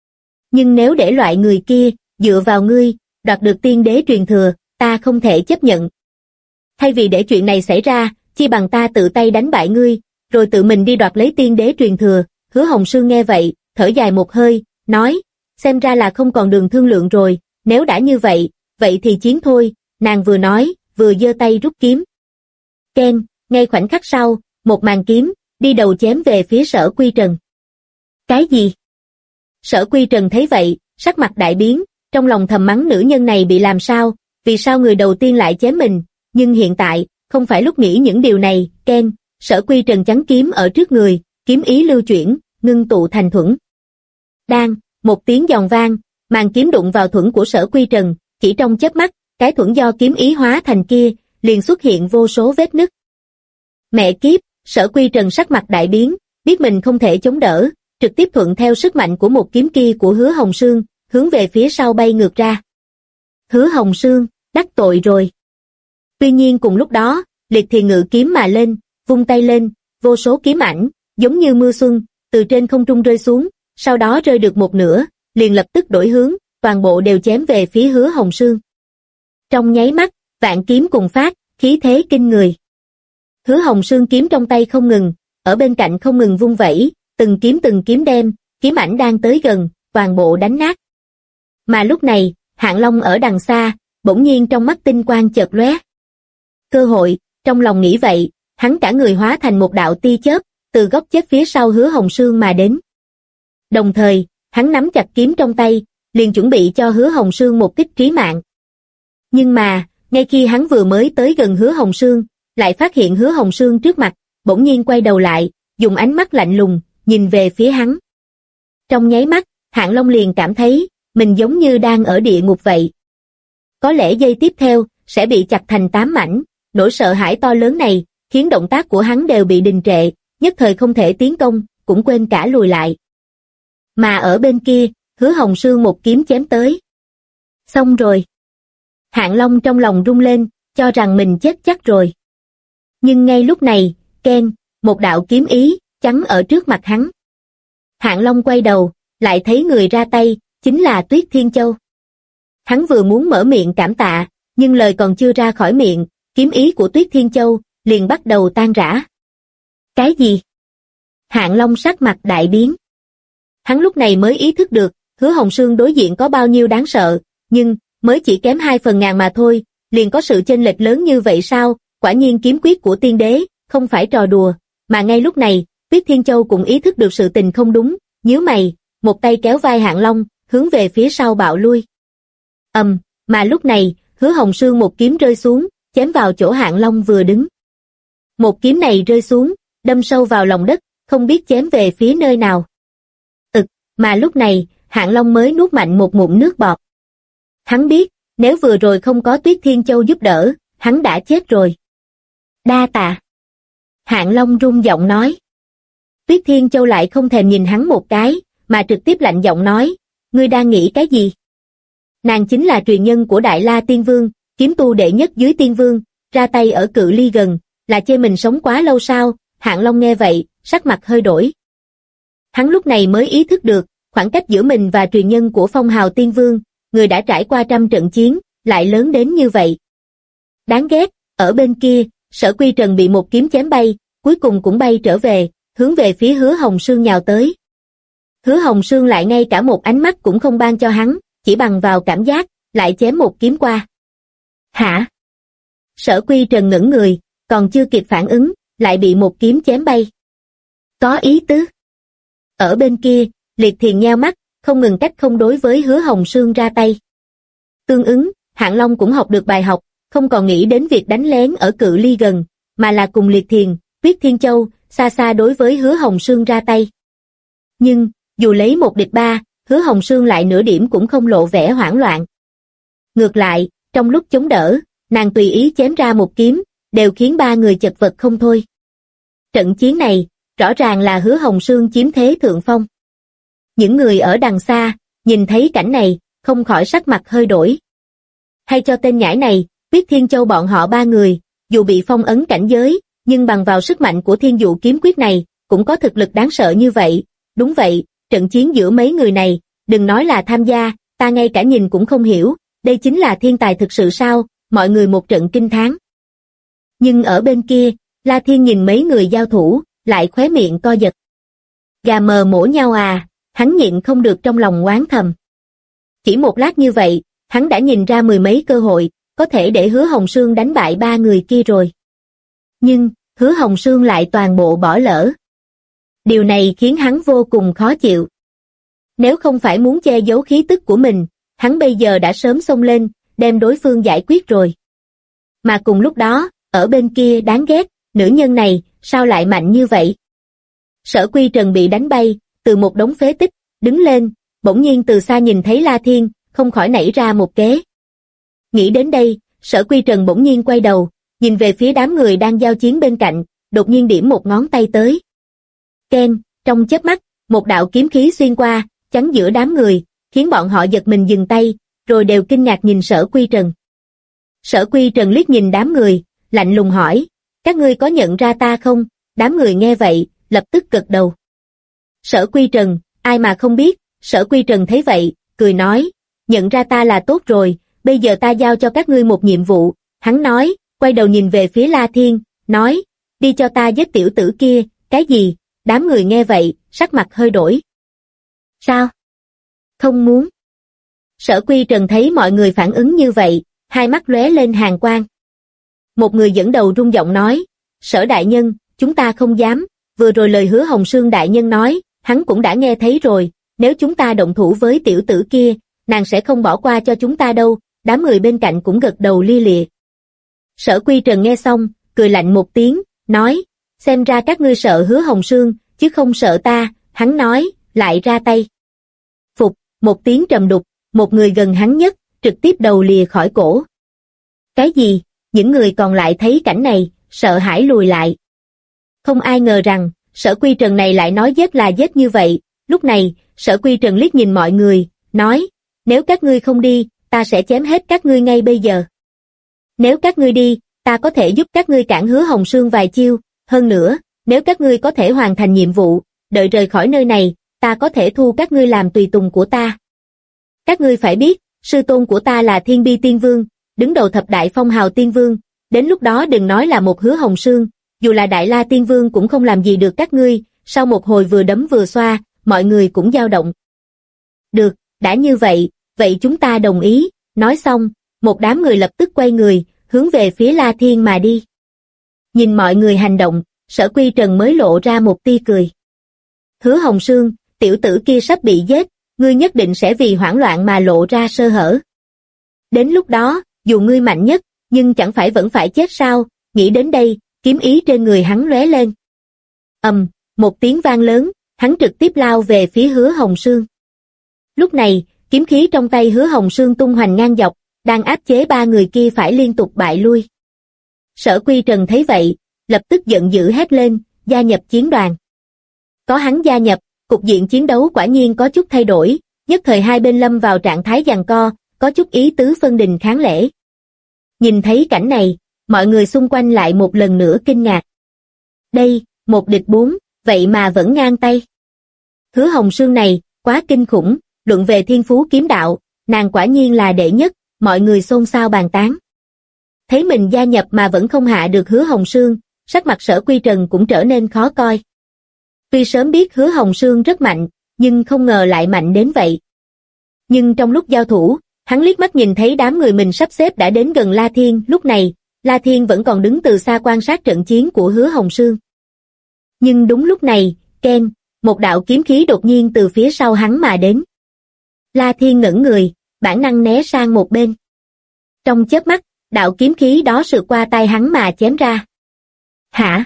Nhưng nếu để loại người kia, dựa vào ngươi, đoạt được tiên đế truyền thừa, ta không thể chấp nhận. Thay vì để chuyện này xảy ra, chi bằng ta tự tay đánh bại ngươi, rồi tự mình đi đoạt lấy tiên đế truyền thừa. Hứa Hồng Sương nghe vậy, thở dài một hơi, nói, xem ra là không còn đường thương lượng rồi, nếu đã như vậy, vậy thì chiến thôi. Nàng vừa nói, vừa giơ tay rút kiếm. Keng, ngay khoảnh khắc sau, một màn kiếm, đi đầu chém về phía Sở Quy Trần. Cái gì? Sở Quy Trần thấy vậy, sắc mặt đại biến, trong lòng thầm mắng nữ nhân này bị làm sao, vì sao người đầu tiên lại chém mình, nhưng hiện tại, không phải lúc nghĩ những điều này. Keng, Sở Quy Trần chắn kiếm ở trước người, kiếm ý lưu chuyển, ngưng tụ thành thuẫn. Đang, một tiếng giòn vang, màn kiếm đụng vào thuẫn của Sở Quy Trần, chỉ trong chớp mắt, cái thuẫn do kiếm ý hóa thành kia, liền xuất hiện vô số vết nứt. Mẹ kiếp, Sở Quy Trần sắc mặt đại biến, biết mình không thể chống đỡ, trực tiếp thuận theo sức mạnh của một kiếm kia của Hứa Hồng Sương, hướng về phía sau bay ngược ra. Hứa Hồng Sương, đắc tội rồi. Tuy nhiên cùng lúc đó, Liệt Thì ngự kiếm mà lên, vung tay lên, vô số kiếm ảnh, giống như mưa xuân, từ trên không trung rơi xuống, sau đó rơi được một nửa, liền lập tức đổi hướng, toàn bộ đều chém về phía Hứa Hồng Sương. Trong nháy mắt, vạn kiếm cùng phát, khí thế kinh người. Hứa Hồng Sương kiếm trong tay không ngừng, ở bên cạnh không ngừng vung vẩy, từng kiếm đem, kiếm ảnh đang tới gần, toàn bộ đánh nát. Mà lúc này, Hạng Long ở đằng xa, bỗng nhiên trong mắt tinh quang chợt lóe. Cơ hội, trong lòng nghĩ vậy, hắn cả người hóa thành một đạo tia chớp, từ góc chết phía sau Hứa Hồng Sương mà đến. Đồng thời, hắn nắm chặt kiếm trong tay, liền chuẩn bị cho Hứa Hồng Sương một kích trí mạng. Nhưng mà, ngay khi hắn vừa mới tới gần Hứa Hồng Sương, lại phát hiện Hứa Hồng Sương trước mặt, bỗng nhiên quay đầu lại, dùng ánh mắt lạnh lùng, nhìn về phía hắn. Trong nháy mắt, Hạng Long liền cảm thấy, mình giống như đang ở địa ngục vậy. Có lẽ giây tiếp theo, sẽ bị chặt thành 8 mảnh, nỗi sợ hãi to lớn này, khiến động tác của hắn đều bị đình trệ, nhất thời không thể tiến công, cũng quên cả lùi lại. Mà ở bên kia, Hứa Hồng Sương một kiếm chém tới. Xong rồi. Hạng Long trong lòng rung lên, cho rằng mình chết chắc rồi. Nhưng ngay lúc này, keng, một đạo kiếm ý, chắn ở trước mặt hắn. Hạng Long quay đầu, lại thấy người ra tay, chính là Tuyết Thiên Châu. Hắn vừa muốn mở miệng cảm tạ, nhưng lời còn chưa ra khỏi miệng, kiếm ý của Tuyết Thiên Châu liền bắt đầu tan rã. Cái gì? Hạng Long sắc mặt đại biến. Hắn lúc này mới ý thức được, Hứa Hồng Sương đối diện có bao nhiêu đáng sợ, nhưng mới chỉ kém 2 phần ngàn mà thôi, liền có sự chênh lệch lớn như vậy sao? Quả nhiên kiếm quyết của tiên đế, không phải trò đùa. Mà ngay lúc này, Tuyết Thiên Châu cũng ý thức được sự tình không đúng, nhíu mày, một tay kéo vai Hạng Long, hướng về phía sau bạo lui. Mà lúc này, Hứa Hồng Sương một kiếm rơi xuống, chém vào chỗ Hạng Long vừa đứng. Một kiếm này rơi xuống, đâm sâu vào lòng đất, không biết chém về phía nơi nào. Mà lúc này, Hạng Long mới nuốt mạnh một ngụm nước bọt. Hắn biết, nếu vừa rồi không có Tuyết Thiên Châu giúp đỡ, hắn đã chết rồi. Đa tạ. Hạng Long run giọng nói. Tuyết Thiên Châu lại không thèm nhìn hắn một cái, mà trực tiếp lạnh giọng nói, ngươi đang nghĩ cái gì? Nàng chính là truyền nhân của Đại La Tiên Vương, kiếm tu đệ nhất dưới Tiên Vương, ra tay ở cự ly gần, là chê mình sống quá lâu sao? Hạng Long nghe vậy, sắc mặt hơi đổi. Hắn lúc này mới ý thức được, khoảng cách giữa mình và truyền nhân của Phong Hào Tiên Vương, người đã trải qua trăm trận chiến, lại lớn đến như vậy. Đáng ghét, ở bên kia, Sở Quy Trần bị một kiếm chém bay, cuối cùng cũng bay trở về, hướng về phía Hứa Hồng Sương nhào tới. Hứa Hồng Sương lại ngay cả một ánh mắt cũng không ban cho hắn, chỉ bằng vào cảm giác, lại chém một kiếm qua. Hả? Sở Quy Trần ngẩn người, còn chưa kịp phản ứng, lại bị một kiếm chém bay. Có ý tứ. Ở bên kia, Liệt Thiền nheo mắt, không ngừng cách không đối với Hứa Hồng Sương ra tay. Tương ứng, Hạng Long cũng học được bài học, không còn nghĩ đến việc đánh lén ở cự ly gần, mà là cùng Liệt Thiền, Tuyết Thiên Châu, xa xa đối với Hứa Hồng Sương ra tay. Nhưng, dù lấy 1 địch 3, Hứa Hồng Sương lại nửa điểm cũng không lộ vẻ hoảng loạn. Ngược lại, trong lúc chống đỡ, nàng tùy ý chém ra một kiếm, đều khiến 3 người chật vật không thôi. Trận chiến này, rõ ràng là Hứa Hồng Sương chiếm thế thượng phong. Những người ở đằng xa, nhìn thấy cảnh này, không khỏi sắc mặt hơi đổi. Hay cho tên nhãi này, Tuyết Thiên Châu bọn họ 3 người, dù bị phong ấn cảnh giới, nhưng bằng vào sức mạnh của Thiên Dụ kiếm quyết này, cũng có thực lực đáng sợ như vậy. Đúng vậy, trận chiến giữa mấy người này, đừng nói là tham gia, ta ngay cả nhìn cũng không hiểu, đây chính là thiên tài thực sự sao? Mọi người một trận kinh thán. Nhưng ở bên kia, La Thiên nhìn mấy người giao thủ, lại khóe miệng co giật. Gà mờ mổ nhau à, hắn nhịn không được trong lòng oán thầm. Chỉ một lát như vậy, hắn đã nhìn ra 10 mấy cơ hội, có thể để Hứa Hồng Sương đánh bại 3 người kia rồi. Nhưng, Hứa Hồng Sương lại toàn bộ bỏ lỡ. Điều này khiến hắn vô cùng khó chịu. Nếu không phải muốn che giấu khí tức của mình, hắn bây giờ đã sớm xông lên, đem đối phương giải quyết rồi. Mà cùng lúc đó, ở bên kia đáng ghét, nữ nhân này, sao lại mạnh như vậy? Sở Quy Trần bị đánh bay, từ một đống phế tích, đứng lên, bỗng nhiên từ xa nhìn thấy La Thiên, không khỏi nảy ra một kế. Nghĩ đến đây, Sở Quy Trần bỗng nhiên quay đầu, nhìn về phía đám người đang giao chiến bên cạnh, đột nhiên điểm một ngón tay tới. Keng, trong chớp mắt, một đạo kiếm khí xuyên qua, chắn giữa đám người, khiến bọn họ giật mình dừng tay, rồi đều kinh ngạc nhìn Sở Quy Trần. Sở Quy Trần liếc nhìn đám người, lạnh lùng hỏi, các ngươi có nhận ra ta không? Đám người nghe vậy, lập tức gật đầu. Sở Quy Trần, ai mà không biết, Sở Quy Trần thấy vậy, cười nói, nhận ra ta là tốt rồi, bây giờ ta giao cho các ngươi một nhiệm vụ, hắn nói, quay đầu nhìn về phía La Thiên, nói, đi cho ta giết tiểu tử kia, cái gì? Đám người nghe vậy, sắc mặt hơi đổi. Sao? Không muốn. Sở Quy Trần thấy mọi người phản ứng như vậy, hai mắt lóe lên hàn quang. Một người dẫn đầu rung giọng nói, Sở đại nhân, chúng ta không dám, vừa rồi lời Hứa Hồng Sương đại nhân nói, hắn cũng đã nghe thấy rồi, nếu chúng ta động thủ với tiểu tử kia, nàng sẽ không bỏ qua cho chúng ta đâu, đám người bên cạnh cũng gật đầu lia lịa. Sở Quy Trần nghe xong, cười lạnh một tiếng, nói, xem ra các ngươi sợ Hứa Hồng Sương, chứ không sợ ta, hắn nói, lại ra tay. Phục, một tiếng trầm đục, một người gần hắn nhất, trực tiếp đầu lìa khỏi cổ. Cái gì? Những người còn lại thấy cảnh này, sợ hãi lùi lại. Không ai ngờ rằng, Sở Quy Trần này lại nói giết là giết như vậy, lúc này, Sở Quy Trần liếc nhìn mọi người, nói, nếu các ngươi không đi, ta sẽ chém hết các ngươi ngay bây giờ. Nếu các ngươi đi, ta có thể giúp các ngươi cản Hứa Hồng Sương vài chiêu, hơn nữa, nếu các ngươi có thể hoàn thành nhiệm vụ, đợi rời khỏi nơi này, ta có thể thu các ngươi làm tùy tùng của ta. Các ngươi phải biết, sư tôn của ta là Thiên Bi Tiên Vương, đứng đầu thập đại Phong Hào Tiên Vương, đến lúc đó đừng nói là một Hứa Hồng Sương, dù là Đại La Tiên Vương cũng không làm gì được các ngươi. Sau một hồi vừa đấm vừa xoa, mọi người cũng dao động. Được, đã như vậy, vậy chúng ta đồng ý, nói xong, một đám người lập tức quay người, hướng về phía La Thiên mà đi. Nhìn mọi người hành động, Sở Quy Trần mới lộ ra một tia cười. Hứa Hồng Sương, tiểu tử kia sắp bị giết, ngươi nhất định sẽ vì hoảng loạn mà lộ ra sơ hở. Đến lúc đó, dù ngươi mạnh nhất, nhưng chẳng phải vẫn phải chết sao? Nghĩ đến đây, kiếm ý trên người hắn lóe lên. Một tiếng vang lớn, hắn trực tiếp lao về phía Hứa Hồng Sương. Lúc này, kiếm khí trong tay Hứa Hồng Sương tung hoành ngang dọc, đang áp chế ba người kia phải liên tục bại lui. Sở Quy Trần thấy vậy, lập tức giận dữ hét lên, gia nhập chiến đoàn. Có hắn gia nhập, cục diện chiến đấu quả nhiên có chút thay đổi, nhất thời hai bên lâm vào trạng thái giằng co, có chút ý tứ phân đình kháng lễ. Nhìn thấy cảnh này, mọi người xung quanh lại một lần nữa kinh ngạc. Đây, một địch bốn, vậy mà vẫn ngang tay. Hứa Hồng Sương này, quá kinh khủng, luận về thiên phú kiếm đạo, nàng quả nhiên là đệ nhất, mọi người xôn xao bàn tán. Thấy mình gia nhập mà vẫn không hạ được Hứa Hồng Sương, sắc mặt Sở Quy Trần cũng trở nên khó coi. Tuy sớm biết Hứa Hồng Sương rất mạnh, nhưng không ngờ lại mạnh đến vậy. Nhưng trong lúc giao thủ, hắn liếc mắt nhìn thấy đám người mình sắp xếp đã đến gần La Thiên, lúc này, La Thiên vẫn còn đứng từ xa quan sát trận chiến của Hứa Hồng Sương. Nhưng đúng lúc này, keng, một đạo kiếm khí đột nhiên từ phía sau hắn mà đến. La Thiên ngẩng người, bản năng né sang một bên. Trong chớp mắt, đạo kiếm khí đó sượt qua tay hắn mà chém ra. Hả?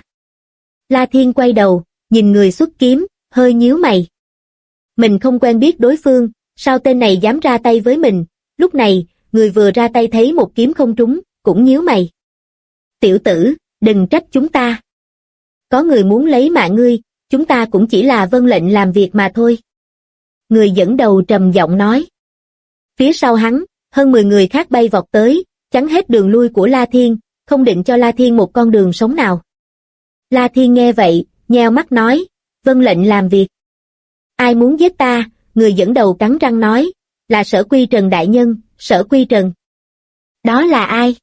La Thiên quay đầu, nhìn người xuất kiếm, hơi nhíu mày. Mình không quen biết đối phương, sao tên này dám ra tay với mình? Lúc này, người vừa ra tay thấy một kiếm không trúng, cũng nhíu mày. Tiểu tử, đừng trách chúng ta. Có người muốn lấy mạng ngươi, chúng ta cũng chỉ là vâng lệnh làm việc mà thôi. Người dẫn đầu trầm giọng nói. Phía sau hắn, hơn 10 người khác bay vọt tới, chắn hết đường lui của La Thiên, không định cho La Thiên một con đường sống nào. La Thiên nghe vậy, nheo mắt nói, vâng lệnh làm việc. Ai muốn giết ta? Người dẫn đầu cắn răng nói, là Sở Quy Trần đại nhân, Sở Quy Trần. Đó là ai?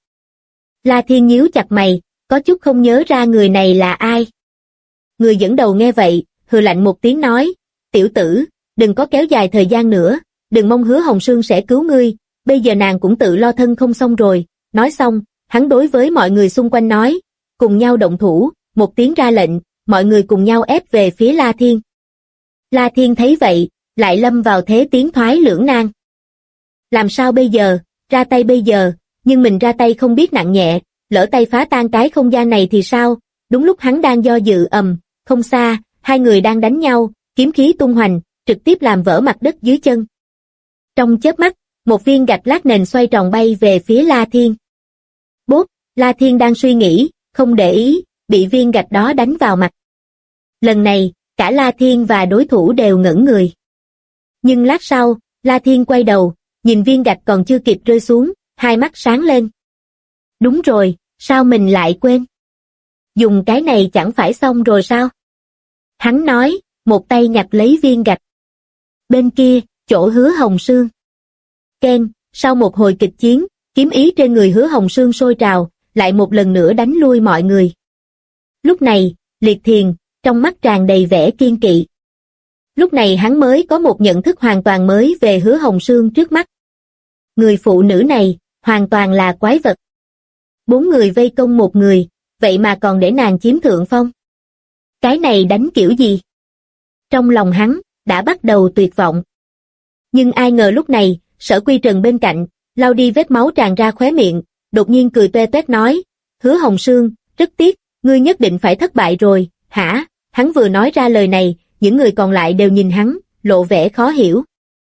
La Thiên nhíu chặt mày, có chút không nhớ ra người này là ai. Người dẫn đầu nghe vậy, hừ lạnh một tiếng nói, tiểu tử, đừng có kéo dài thời gian nữa, đừng mong Hứa Hồng Sương sẽ cứu ngươi, bây giờ nàng cũng tự lo thân không xong rồi. Nói xong, hắn đối với mọi người xung quanh nói, cùng nhau động thủ, một tiếng ra lệnh, mọi người cùng nhau ép về phía La Thiên. La Thiên thấy vậy, lại lâm vào thế tiến thoái lưỡng nan. Làm sao bây giờ, ra tay bây giờ, nhưng mình ra tay không biết nặng nhẹ, lỡ tay phá tan cái không gian này thì sao? Đúng lúc hắn đang do dự không xa, hai người đang đánh nhau, kiếm khí tung hoành, trực tiếp làm vỡ mặt đất dưới chân. Trong chớp mắt, một viên gạch lát nền xoay tròn bay về phía La Thiên. Bốp, La Thiên đang suy nghĩ, không để ý, bị viên gạch đó đánh vào mặt. Lần này, cả La Thiên và đối thủ đều ngẩn người. Nhưng lát sau, La Thiên quay đầu, nhìn viên gạch còn chưa kịp rơi xuống, hai mắt sáng lên. Đúng rồi, sao mình lại quên? Dùng cái này chẳng phải xong rồi sao? Hắn nói, một tay nhặt lấy viên gạch. Bên kia, chỗ Hứa Hồng Sương. Keng, sau một hồi kịch chiến, kiếm ý trên người Hứa Hồng Sương sôi trào, lại một lần nữa đánh lui mọi người. Lúc này, Liệt Thiền, trong mắt tràn đầy vẻ kiên kỵ. Lúc này hắn mới có một nhận thức hoàn toàn mới về Hứa Hồng Sương trước mắt. Người phụ nữ này, hoàn toàn là quái vật. 4 người vây công một người, vậy mà còn để nàng chiếm thượng phong. Cái này đánh kiểu gì? Trong lòng hắn, đã bắt đầu tuyệt vọng. Nhưng ai ngờ lúc này, Sở Quy Trần bên cạnh, lau đi vết máu tràn ra khóe miệng, đột nhiên cười toe toét nói, Hứa Hồng Sương, rất tiếc, ngươi nhất định phải thất bại rồi, hả? Hắn vừa nói ra lời này, những người còn lại đều nhìn hắn, lộ vẻ khó hiểu.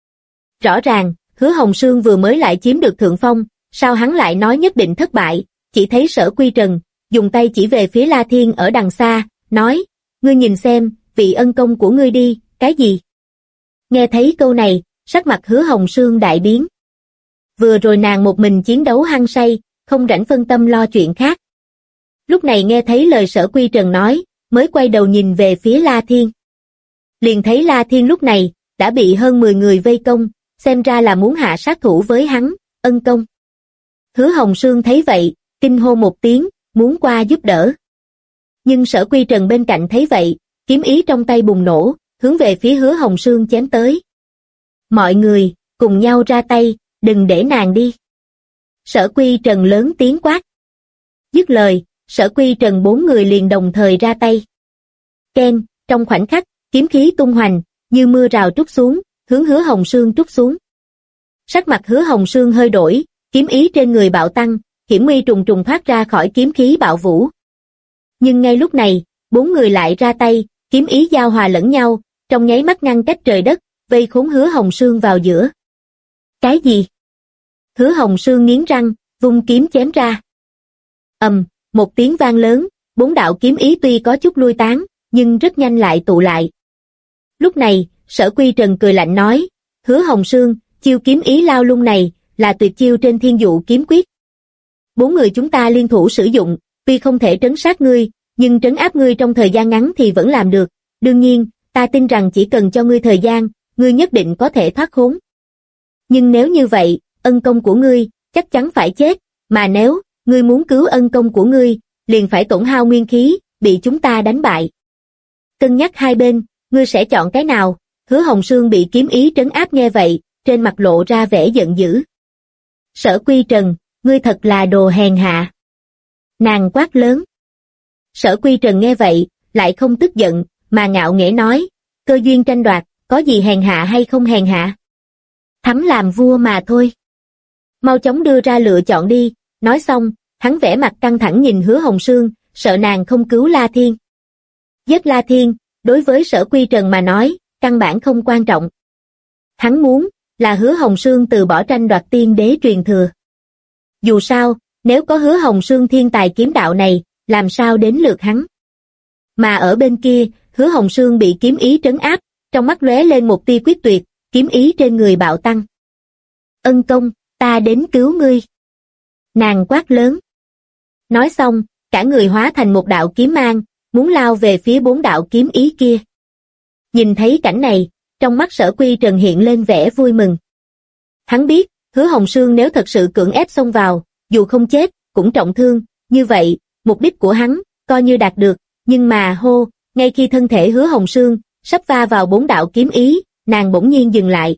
Rõ ràng, Hứa Hồng Sương vừa mới lại chiếm được thượng phong, sao hắn lại nói nhất định thất bại? Chỉ thấy Sở Quy Trần, dùng tay chỉ về phía La Thiên ở đằng xa, nói, ngươi nhìn xem, vị ân công của ngươi đi, cái gì? Nghe thấy câu này, sắc mặt Hứa Hồng Sương đại biến. Vừa rồi nàng một mình chiến đấu hăng say, không rảnh phân tâm lo chuyện khác. Lúc này nghe thấy lời Sở Quy Trần nói, mới quay đầu nhìn về phía La Thiên. Liền thấy La Thiên lúc này, đã bị hơn 10 người vây công, xem ra là muốn hạ sát thủ với hắn, ân công. Hứa Hồng Sương thấy vậy, kinh hô một tiếng, muốn qua giúp đỡ. Nhưng Sở Quy Trần bên cạnh thấy vậy, kiếm ý trong tay bùng nổ, hướng về phía Hứa Hồng Sương chém tới. Mọi người, cùng nhau ra tay, đừng để nàng đi. Sở Quy Trần lớn tiếng quát. Dứt lời, Sở Quy Trần 4 người liền đồng thời ra tay. Keng, trong khoảnh khắc, kiếm khí tung hoành, như mưa rào trút xuống, hướng Hứa Hồng Sương trút xuống. Sắc mặt Hứa Hồng Sương hơi đổi, kiếm ý trên người bạo tăng, hiểm nguy trùng trùng thoát ra khỏi kiếm khí bạo vũ. Nhưng ngay lúc này, 4 người lại ra tay, kiếm ý giao hòa lẫn nhau, trong nháy mắt ngăn cách trời đất, vây khốn Hứa Hồng Sương vào giữa. Cái gì? Hứa Hồng Sương nghiến răng, vung kiếm chém ra. Một tiếng vang lớn, 4 đạo kiếm ý tuy có chút lui tán, nhưng rất nhanh lại tụ lại. Lúc này, Sở Quy Trần cười lạnh nói, Hứa Hồng Sương, chiêu kiếm ý lao lung này, là tuyệt chiêu trên Thiên Dụ kiếm quyết. 4 người chúng ta liên thủ sử dụng, tuy không thể trấn sát ngươi, nhưng trấn áp ngươi trong thời gian ngắn thì vẫn làm được. Đương nhiên, ta tin rằng chỉ cần cho ngươi thời gian, ngươi nhất định có thể thoát khốn. Nhưng nếu như vậy, ân công của ngươi, chắc chắn phải chết, mà nếu, ngươi muốn cứu ân công của ngươi, liền phải tổn hao nguyên khí, bị chúng ta đánh bại. Cân nhắc hai bên, ngươi sẽ chọn cái nào? Hứa Hồng Sương bị kiếm ý trấn áp nghe vậy, trên mặt lộ ra vẻ giận dữ. Sở Quy Trần, ngươi thật là đồ hèn hạ. Nàng quát lớn. Sở Quy Trần nghe vậy, lại không tức giận, mà ngạo nghễ nói, cơ duyên tranh đoạt, có gì hèn hạ hay không hèn hạ? Thắng làm vua mà thôi. Mau chóng đưa ra lựa chọn đi. Nói xong, hắn vẻ mặt căng thẳng nhìn Hứa Hồng Sương, sợ nàng không cứu La Thiên. Giết La Thiên, đối với Sở Quy Trần mà nói, căn bản không quan trọng. Hắn muốn, là Hứa Hồng Sương từ bỏ tranh đoạt tiên đế truyền thừa. Dù sao, nếu có Hứa Hồng Sương thiên tài kiếm đạo này, làm sao đến lượt hắn. Mà ở bên kia, Hứa Hồng Sương bị kiếm ý trấn áp, trong mắt lóe lên một tia quyết tuyệt, kiếm ý trên người bạo tăng. Ân công, ta đến cứu ngươi. Nàng quát lớn. Nói xong, cả người hóa thành một đạo kiếm mang, muốn lao về phía 4 đạo kiếm ý kia. Nhìn thấy cảnh này, trong mắt Sở Quy Trần hiện lên vẻ vui mừng. Hắn biết, Hứa Hồng Sương nếu thật sự cưỡng ép xông vào, dù không chết, cũng trọng thương, như vậy, mục đích của hắn, coi như đạt được, nhưng mà ngay khi thân thể Hứa Hồng Sương, sắp va vào 4 đạo kiếm ý, nàng bỗng nhiên dừng lại.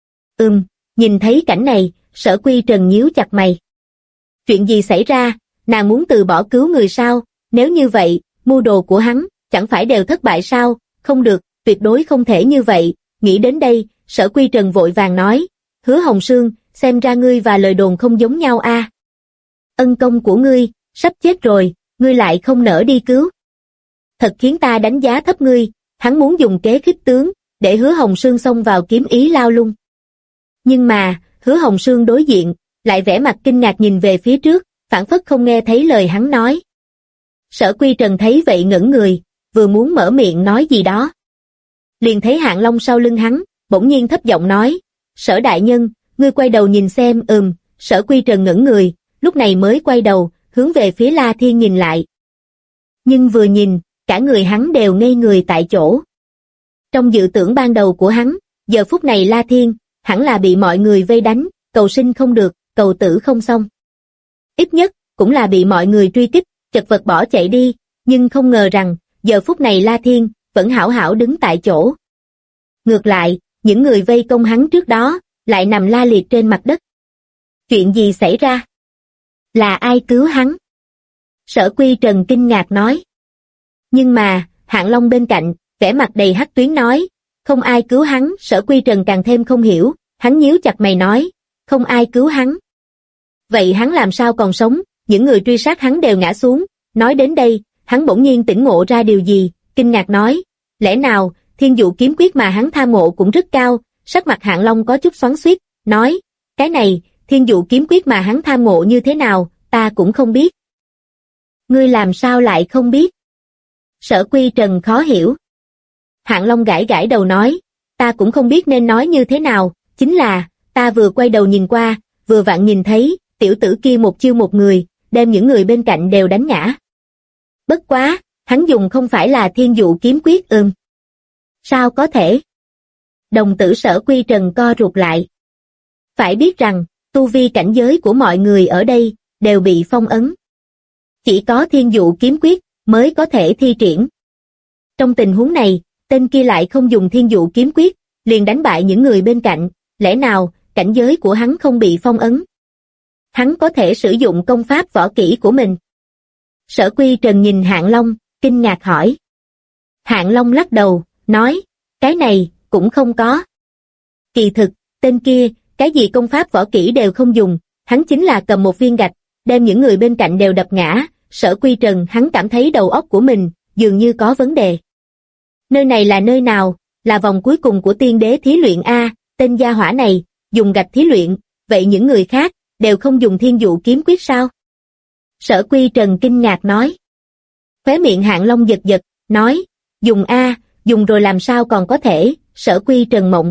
Nhìn thấy cảnh này, Sở Quy Trần nhíu chặt mày. Chuyện gì xảy ra, nàng muốn từ bỏ cứu người sao? Nếu như vậy, mưu đồ của hắn, chẳng phải đều thất bại sao? Không được, tuyệt đối không thể như vậy. Nghĩ đến đây, Sở Quy Trần vội vàng nói, Hứa Hồng Sương, xem ra ngươi và lời đồn không giống nhau a. Ân công của ngươi, sắp chết rồi, ngươi lại không nỡ đi cứu. Thật khiến ta đánh giá thấp ngươi. Hắn muốn dùng kế khích tướng, để Hứa Hồng Sương xông vào kiếm ý lao lung. Nhưng mà, Hứa Hồng Sương đối diện, lại vẻ mặt kinh ngạc nhìn về phía trước, phảng phất không nghe thấy lời hắn nói. Sở Quy Trần thấy vậy ngẩn người, vừa muốn mở miệng nói gì đó. Liền thấy Hạng Long sau lưng hắn, bỗng nhiên thấp giọng nói, Sở đại nhân, ngươi quay đầu nhìn xem. Sở Quy Trần ngẩn người, lúc này mới quay đầu, hướng về phía La Thiên nhìn lại. Nhưng vừa nhìn, cả người hắn đều ngây người tại chỗ. Trong dự tưởng ban đầu của hắn, giờ phút này La Thiên, hẳn là bị mọi người vây đánh, cầu sinh không được, cầu tử không xong. Ít nhất, cũng là bị mọi người truy kích, chật vật bỏ chạy đi, nhưng không ngờ rằng, giờ phút này La Thiên, vẫn hảo hảo đứng tại chỗ. Ngược lại, những người vây công hắn trước đó, lại nằm la liệt trên mặt đất. Chuyện gì xảy ra? Là ai cứu hắn? Sở Quy Trần kinh ngạc nói. Nhưng mà, Hạng Long bên cạnh, vẻ mặt đầy hắc tuyến nói, không ai cứu hắn. Sở Quy Trần càng thêm không hiểu, hắn nhíu chặt mày nói, không ai cứu hắn. Vậy hắn làm sao còn sống? Những người truy sát hắn đều ngã xuống. Nói đến đây, hắn bỗng nhiên tỉnh ngộ ra điều gì, kinh ngạc nói, lẽ nào, Thiên Dụ kiếm quyết mà hắn tham ngộ cũng rất cao? Sắc mặt Hạng Long có chút xoắn xuýt, nói, cái này, Thiên Dụ kiếm quyết mà hắn tham ngộ như thế nào, ta cũng không biết. Ngươi làm sao lại không biết? Sở Quy Trần khó hiểu. Hạng Long gãi gãi đầu nói, ta cũng không biết nên nói như thế nào, chính là, ta vừa quay đầu nhìn qua, vừa vặn nhìn thấy, tiểu tử kia một chiêu một người, đem những người bên cạnh đều đánh ngã. Bất quá, hắn dùng không phải là Thiên Dụ kiếm quyết. Sao có thể? Đồng tử Sở Quy Trần co rụt lại. Phải biết rằng, tu vi cảnh giới của mọi người ở đây, đều bị phong ấn. Chỉ có Thiên Dụ kiếm quyết, mới có thể thi triển. Trong tình huống này, tên kia lại không dùng Thiên Dụ kiếm quyết, liền đánh bại những người bên cạnh, lẽ nào, cảnh giới của hắn không bị phong ấn? Hắn có thể sử dụng công pháp võ kỹ của mình. Sở Quy Trần nhìn Hạng Long, kinh ngạc hỏi. Hạng Long lắc đầu, nói, cái này, cũng không có. Kỳ thực, tên kia, cái gì công pháp võ kỹ đều không dùng, hắn chính là cầm một viên gạch, đem những người bên cạnh đều đập ngã. Sở Quy Trần hắn cảm thấy đầu óc của mình, dường như có vấn đề. Nơi này là nơi nào? là vòng cuối cùng của tiên đế thí luyện a, tên gia hỏa này, dùng gạch thí luyện, vậy những người khác, đều không dùng thiên dụ kiếm quyết sao? Sở Quy Trần kinh ngạc nói. Khóe miệng Hạng Long giật giật, nói, dùng a, dùng rồi làm sao còn có thể, Sở Quy Trần mộng.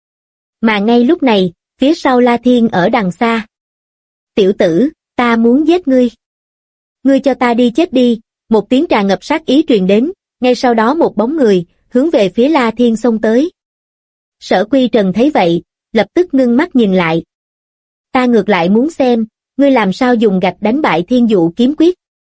Mà ngay lúc này, phía sau La Thiên ở đằng xa. Tiểu tử, ta muốn giết ngươi. Ngươi cho ta đi chết đi, một tiếng tràn ngập sát ý truyền đến, ngay sau đó một bóng người, hướng về phía La Thiên xông tới. Sở Quy Trần thấy vậy, lập tức ngưng mắt nhìn lại. Ta ngược lại muốn xem, ngươi làm sao dùng gạch đánh bại thiên dụ kiếm quyết.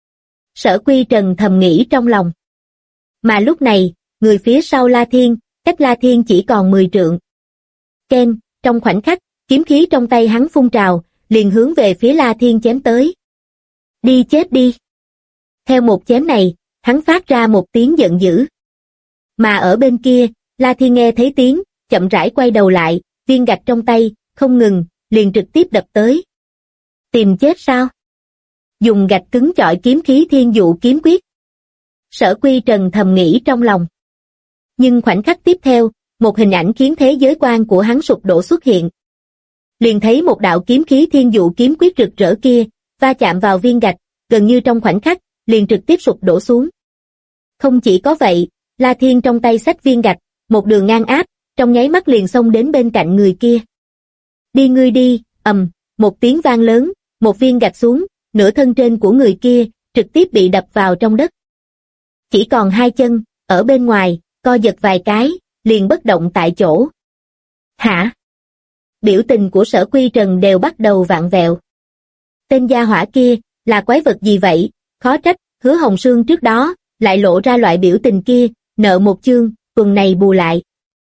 Sở Quy Trần thầm nghĩ trong lòng. Mà lúc này, người phía sau La Thiên, cách La Thiên chỉ còn 10 trượng. Ken, trong khoảnh khắc, kiếm khí trong tay hắn phun trào, liền hướng về phía La Thiên chém tới. Đi chết đi. Theo một chém này, hắn phát ra một tiếng giận dữ. Mà ở bên kia, La Thiên nghe thấy tiếng, chậm rãi quay đầu lại, viên gạch trong tay, không ngừng, liền trực tiếp đập tới. Tìm chết sao? Dùng gạch cứng chọi kiếm khí thiên dụ kiếm quyết. Sở Quy Trần thầm nghĩ trong lòng. Nhưng khoảnh khắc tiếp theo, một hình ảnh khiến thế giới quan của hắn sụp đổ xuất hiện. Liền thấy một đạo kiếm khí thiên dụ kiếm quyết rực rỡ kia, va chạm vào viên gạch, gần như trong khoảnh khắc, liền trực tiếp sụp đổ xuống. Không chỉ có vậy, La Thiên trong tay xách viên gạch, một đường ngang áp, trong nháy mắt liền xông đến bên cạnh người kia. Đi ngươi đi, một tiếng vang lớn, một viên gạch xuống, nửa thân trên của người kia, trực tiếp bị đập vào trong đất. Chỉ còn hai chân, ở bên ngoài, co giật vài cái, liền bất động tại chỗ. Hả? Biểu tình của Sở Quy Trần đều bắt đầu vặn vẹo. Tên gia hỏa kia, là quái vật gì vậy? Khó trách, Hứa Hồng Sương trước đó, lại lộ ra loại biểu tình kia, nợ một chương, tuần này bù lại.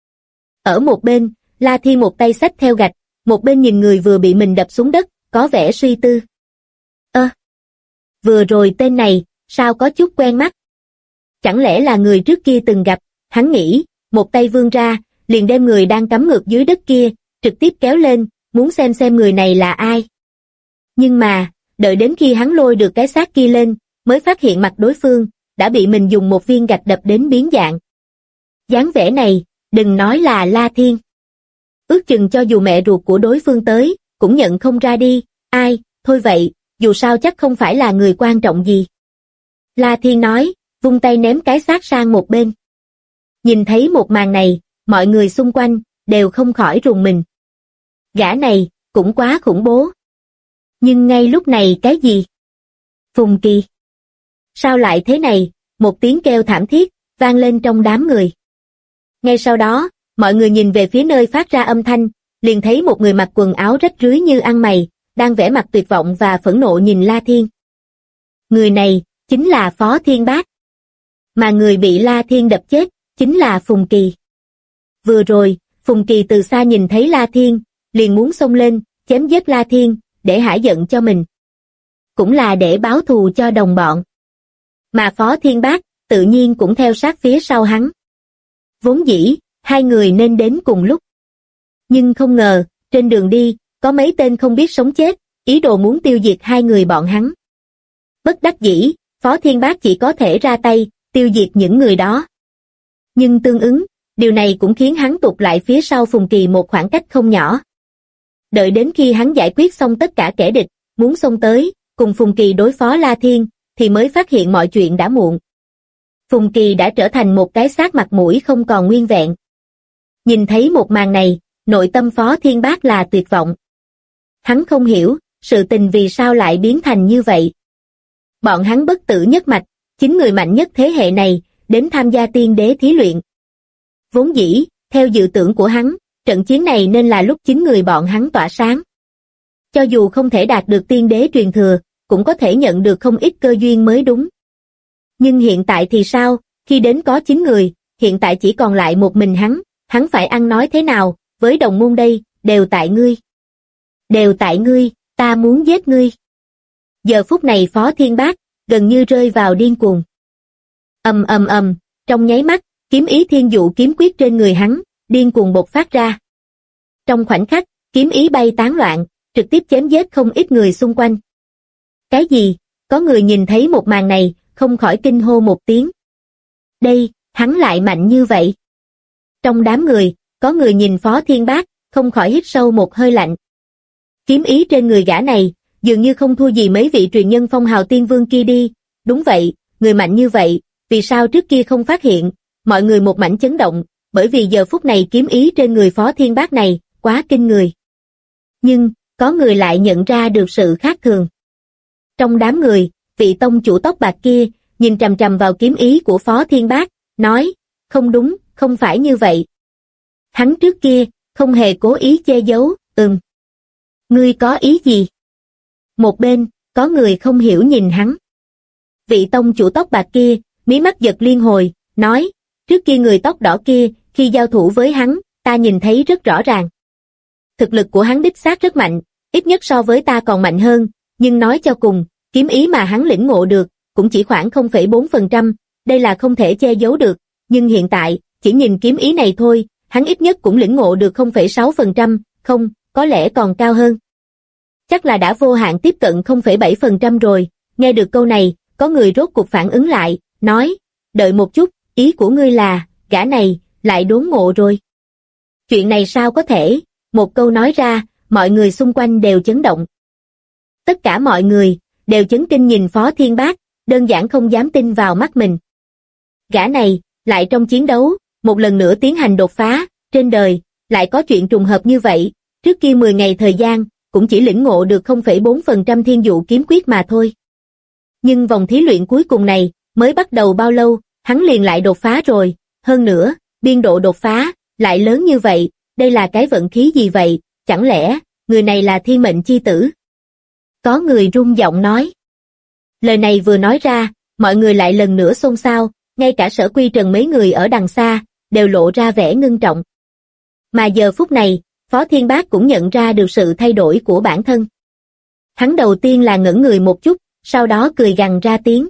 Ở một bên, La Thiên một tay xách theo gạch, một bên nhìn người vừa bị mình đập xuống đất, có vẻ suy tư. Vừa rồi tên này, sao có chút quen mắt? Chẳng lẽ là người trước kia từng gặp, hắn nghĩ, một tay vươn ra, liền đem người đang cắm ngược dưới đất kia, trực tiếp kéo lên, muốn xem người này là ai. Nhưng mà, đợi đến khi hắn lôi được cái xác kia lên, mới phát hiện mặt đối phương, đã bị mình dùng một viên gạch đập đến biến dạng. Dáng vẻ này, đừng nói là La Thiên. Ước chừng cho dù mẹ ruột của đối phương tới, cũng nhận không ra đi, ai, thôi vậy, dù sao chắc không phải là người quan trọng gì. La Thiên nói, vung tay ném cái xác sang một bên. Nhìn thấy một màn này, mọi người xung quanh, đều không khỏi rùng mình. Gã này, cũng quá khủng bố. Nhưng ngay lúc này cái gì? Phùng Kỳ. Sao lại thế này? Một tiếng kêu thảm thiết, vang lên trong đám người. Ngay sau đó, mọi người nhìn về phía nơi phát ra âm thanh, liền thấy một người mặc quần áo rách rưới như ăn mày, đang vẻ mặt tuyệt vọng và phẫn nộ nhìn La Thiên. Người này, chính là Phó Thiên Bác. Mà người bị La Thiên đập chết, chính là Phùng Kỳ. Vừa rồi, Phùng Kỳ từ xa nhìn thấy La Thiên, liền muốn xông lên, chém giết La Thiên, để hả giận cho mình. Cũng là để báo thù cho đồng bọn. Mà Phó Thiên Bác, tự nhiên cũng theo sát phía sau hắn. Vốn dĩ, hai người nên đến cùng lúc. Nhưng không ngờ, trên đường đi, có mấy tên không biết sống chết, ý đồ muốn tiêu diệt hai người bọn hắn. Bất đắc dĩ, Phó Thiên Bác chỉ có thể ra tay, tiêu diệt những người đó. Nhưng tương ứng, điều này cũng khiến hắn tụt lại phía sau Phùng Kỳ một khoảng cách không nhỏ. Đợi đến khi hắn giải quyết xong tất cả kẻ địch, muốn xông tới, cùng Phùng Kỳ đối phó La Thiên, thì mới phát hiện mọi chuyện đã muộn. Phùng Kỳ đã trở thành một cái xác mặt mũi không còn nguyên vẹn. Nhìn thấy một màn này, nội tâm Phó Thiên Bác là tuyệt vọng. Hắn không hiểu, sự tình vì sao lại biến thành như vậy. Bọn hắn bất tử nhất mạch, 9 người mạnh nhất thế hệ này, đến tham gia tiên đế thí luyện. Vốn dĩ, theo dự tưởng của hắn, trận chiến này nên là lúc 9 người bọn hắn tỏa sáng. Cho dù không thể đạt được tiên đế truyền thừa, cũng có thể nhận được không ít cơ duyên mới đúng. Nhưng hiện tại thì sao, khi đến có 9 người, hiện tại chỉ còn lại một mình hắn phải ăn nói thế nào, với đồng môn đây, đều tại ngươi. Đều tại ngươi, ta muốn giết ngươi. Giờ phút này Phó Thiên Bác, gần như rơi vào điên cuồng. Trong nháy mắt, kiếm ý thiên dụ kiếm quyết trên người hắn, điên cuồng bộc phát ra. Trong khoảnh khắc, kiếm ý bay tán loạn, trực tiếp chém giết không ít người xung quanh. Cái gì? Có người nhìn thấy một màn này, không khỏi kinh hô một tiếng. Đây, hắn lại mạnh như vậy. Trong đám người, có người nhìn Phó Thiên Bác, không khỏi hít sâu một hơi lạnh. Kiếm ý trên người gã này, dường như không thua gì mấy vị truyền nhân phong hào tiên vương kia đi. Đúng vậy, người mạnh như vậy, vì sao trước kia không phát hiện? Mọi người một mảnh chấn động, bởi vì giờ phút này kiếm ý trên người Phó Thiên Bác này, quá kinh người. Nhưng, có người lại nhận ra được sự khác thường. Trong đám người, vị tông chủ tóc bạc kia, nhìn trầm trầm vào kiếm ý của Phó Thiên Bác, nói, không đúng, không phải như vậy. Hắn trước kia, không hề cố ý che giấu, Ngươi có ý gì? Một bên, có người không hiểu nhìn hắn. Vị tông chủ tóc bạc kia, mí mắt giật liên hồi, nói, trước kia người tóc đỏ kia, khi giao thủ với hắn, ta nhìn thấy rất rõ ràng. Thực lực của hắn đích xác rất mạnh, ít nhất so với ta còn mạnh hơn, nhưng nói cho cùng, kiếm ý mà hắn lĩnh ngộ được, cũng chỉ khoảng 0,4%, đây là không thể che giấu được, nhưng hiện tại, chỉ nhìn kiếm ý này thôi, hắn ít nhất cũng lĩnh ngộ được 0,6%, không, có lẽ còn cao hơn. Chắc là đã vô hạn tiếp cận 0,7% rồi, nghe được câu này, có người rốt cuộc phản ứng lại, nói, đợi một chút, ý của ngươi là, gã này, lại đốn ngộ rồi. Chuyện này sao có thể, một câu nói ra, mọi người xung quanh đều chấn động. Tất cả mọi người, đều chấn kinh nhìn Phó Thiên Bác, đơn giản không dám tin vào mắt mình. Gã này, lại trong chiến đấu, một lần nữa tiến hành đột phá, trên đời, lại có chuyện trùng hợp như vậy, trước kia 10 ngày thời gian, cũng chỉ lĩnh ngộ được 0,4% thiên dụ kiếm quyết mà thôi. Nhưng vòng thí luyện cuối cùng này, mới bắt đầu bao lâu, hắn liền lại đột phá rồi, hơn nữa, biên độ đột phá, lại lớn như vậy, đây là cái vận khí gì vậy, chẳng lẽ, người này là thiên mệnh chi tử? Có người rung giọng nói. Lời này vừa nói ra, mọi người lại lần nữa xôn xao, ngay cả Sở Quy Trần mấy người ở đằng xa, đều lộ ra vẻ ngưng trọng. Mà giờ phút này, Phó Thiên Bác cũng nhận ra được sự thay đổi của bản thân. Hắn đầu tiên là ngẩn người một chút, sau đó cười gằn ra tiếng.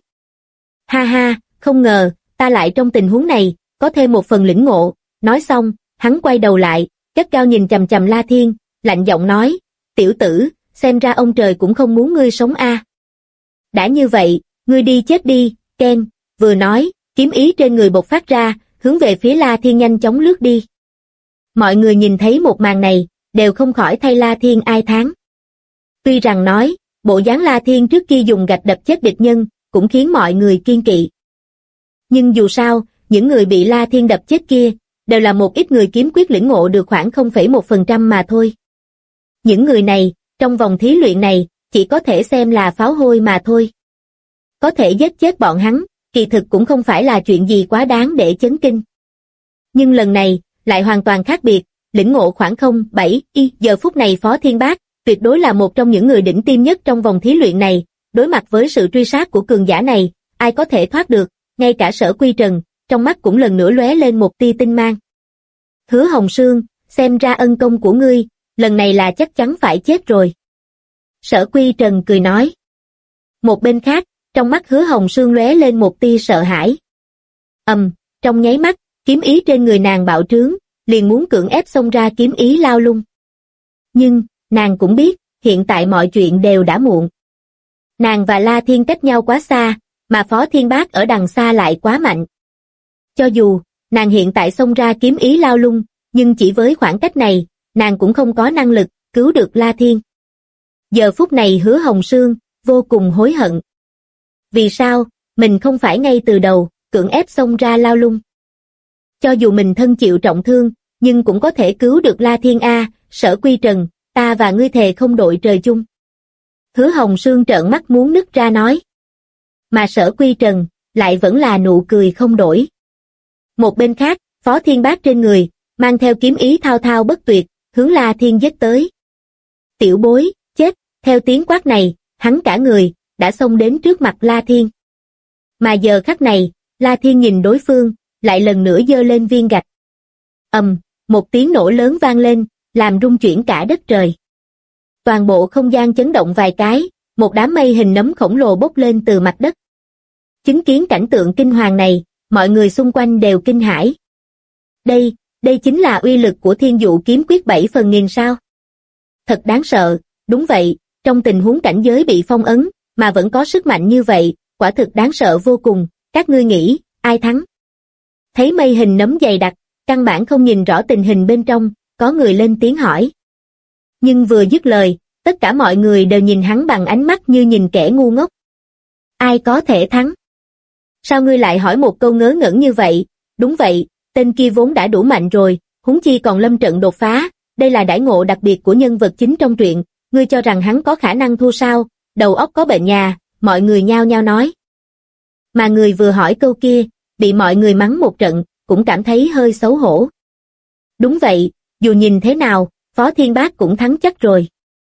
Ha ha, không ngờ, ta lại trong tình huống này, có thêm một phần lĩnh ngộ. Nói xong, hắn quay đầu lại, gắt gao nhìn chằm chằm La Thiên, lạnh giọng nói, tiểu tử, xem ra ông trời cũng không muốn ngươi sống a. Đã như vậy, ngươi đi chết đi, Ken, vừa nói, kiếm ý trên người bộc phát ra, hướng về phía La Thiên nhanh chóng lướt đi. Mọi người nhìn thấy một màn này, đều không khỏi thay La Thiên ai thán. Tuy rằng nói, bộ dáng La Thiên trước kia dùng gạch đập chết địch nhân, cũng khiến mọi người kiêng kỵ. Nhưng dù sao, những người bị La Thiên đập chết kia, đều là một ít người kiếm quyết lĩnh ngộ được khoảng 0,1% mà thôi. Những người này, trong vòng thí luyện này, chỉ có thể xem là pháo hôi mà thôi. Có thể giết chết bọn hắn, kỳ thực cũng không phải là chuyện gì quá đáng để chấn kinh. Nhưng lần này, lại hoàn toàn khác biệt, lĩnh ngộ khoảng 0,7 giờ phút này Phó Thiên Bác, tuyệt đối là một trong những người đỉnh tiêm nhất trong vòng thí luyện này, đối mặt với sự truy sát của cường giả này, ai có thể thoát được, ngay cả Sở Quy Trần, trong mắt cũng lần nữa lóe lên một tia tinh mang. Hứa Hồng Sương, xem ra ân công của ngươi, lần này là chắc chắn phải chết rồi. Sở Quy Trần cười nói. Một bên khác, trong mắt Hứa Hồng Sương lóe lên một tia sợ hãi. Trong nháy mắt, kiếm ý trên người nàng bạo trướng, liền muốn cưỡng ép xông ra kiếm ý lao lung. Nhưng, nàng cũng biết, hiện tại mọi chuyện đều đã muộn. Nàng và La Thiên cách nhau quá xa, mà Phó Thiên Bác ở đằng xa lại quá mạnh. Cho dù, nàng hiện tại xông ra kiếm ý lao lung, nhưng chỉ với khoảng cách này, nàng cũng không có năng lực cứu được La Thiên. Giờ phút này Hứa Hồng Sương, vô cùng hối hận. Vì sao, mình không phải ngay từ đầu, cưỡng ép xông ra lao lung. Cho dù mình thân chịu trọng thương, nhưng cũng có thể cứu được La Thiên a. Sở Quy Trần, ta và ngươi thề không đội trời chung. Hứa Hồng Sương trợn mắt muốn nứt ra nói. Mà Sở Quy Trần, lại vẫn là nụ cười không đổi. Một bên khác, Phó Thiên Bác trên người, mang theo kiếm ý thao thao bất tuyệt, hướng La Thiên giết tới. Tiểu bối, chết, theo tiếng quát này, hắn cả người, đã xông đến trước mặt La Thiên. Mà giờ khắc này, La Thiên nhìn đối phương, lại lần nữa giơ lên viên gạch. Một tiếng nổ lớn vang lên, làm rung chuyển cả đất trời. Toàn bộ không gian chấn động vài cái, một đám mây hình nấm khổng lồ bốc lên từ mặt đất. Chứng kiến cảnh tượng kinh hoàng này, mọi người xung quanh đều kinh hãi. Đây chính là uy lực của Thiên Dụ kiếm quyết 7 phần nghìn sao? Thật đáng sợ, đúng vậy, trong tình huống cảnh giới bị phong ấn, mà vẫn có sức mạnh như vậy, quả thực đáng sợ vô cùng, các ngươi nghĩ, ai thắng? Thấy mây hình nấm dày đặc, căn bản không nhìn rõ tình hình bên trong, có người lên tiếng hỏi. Nhưng vừa dứt lời, tất cả mọi người đều nhìn hắn bằng ánh mắt như nhìn kẻ ngu ngốc. Ai có thể thắng? Sao ngươi lại hỏi một câu ngớ ngẩn như vậy? Đúng vậy, tên kia vốn đã đủ mạnh rồi, huống chi còn lâm trận đột phá, đây là đãi ngộ đặc biệt của nhân vật chính trong truyện, ngươi cho rằng hắn có khả năng thua sao? Đầu óc có bệnh nhà, mọi người nhao nhao nói. Mà người vừa hỏi câu kia, bị mọi người mắng một trận, cũng cảm thấy hơi xấu hổ. Đúng vậy, dù nhìn thế nào, Phó Thiên Bác cũng thắng chắc rồi.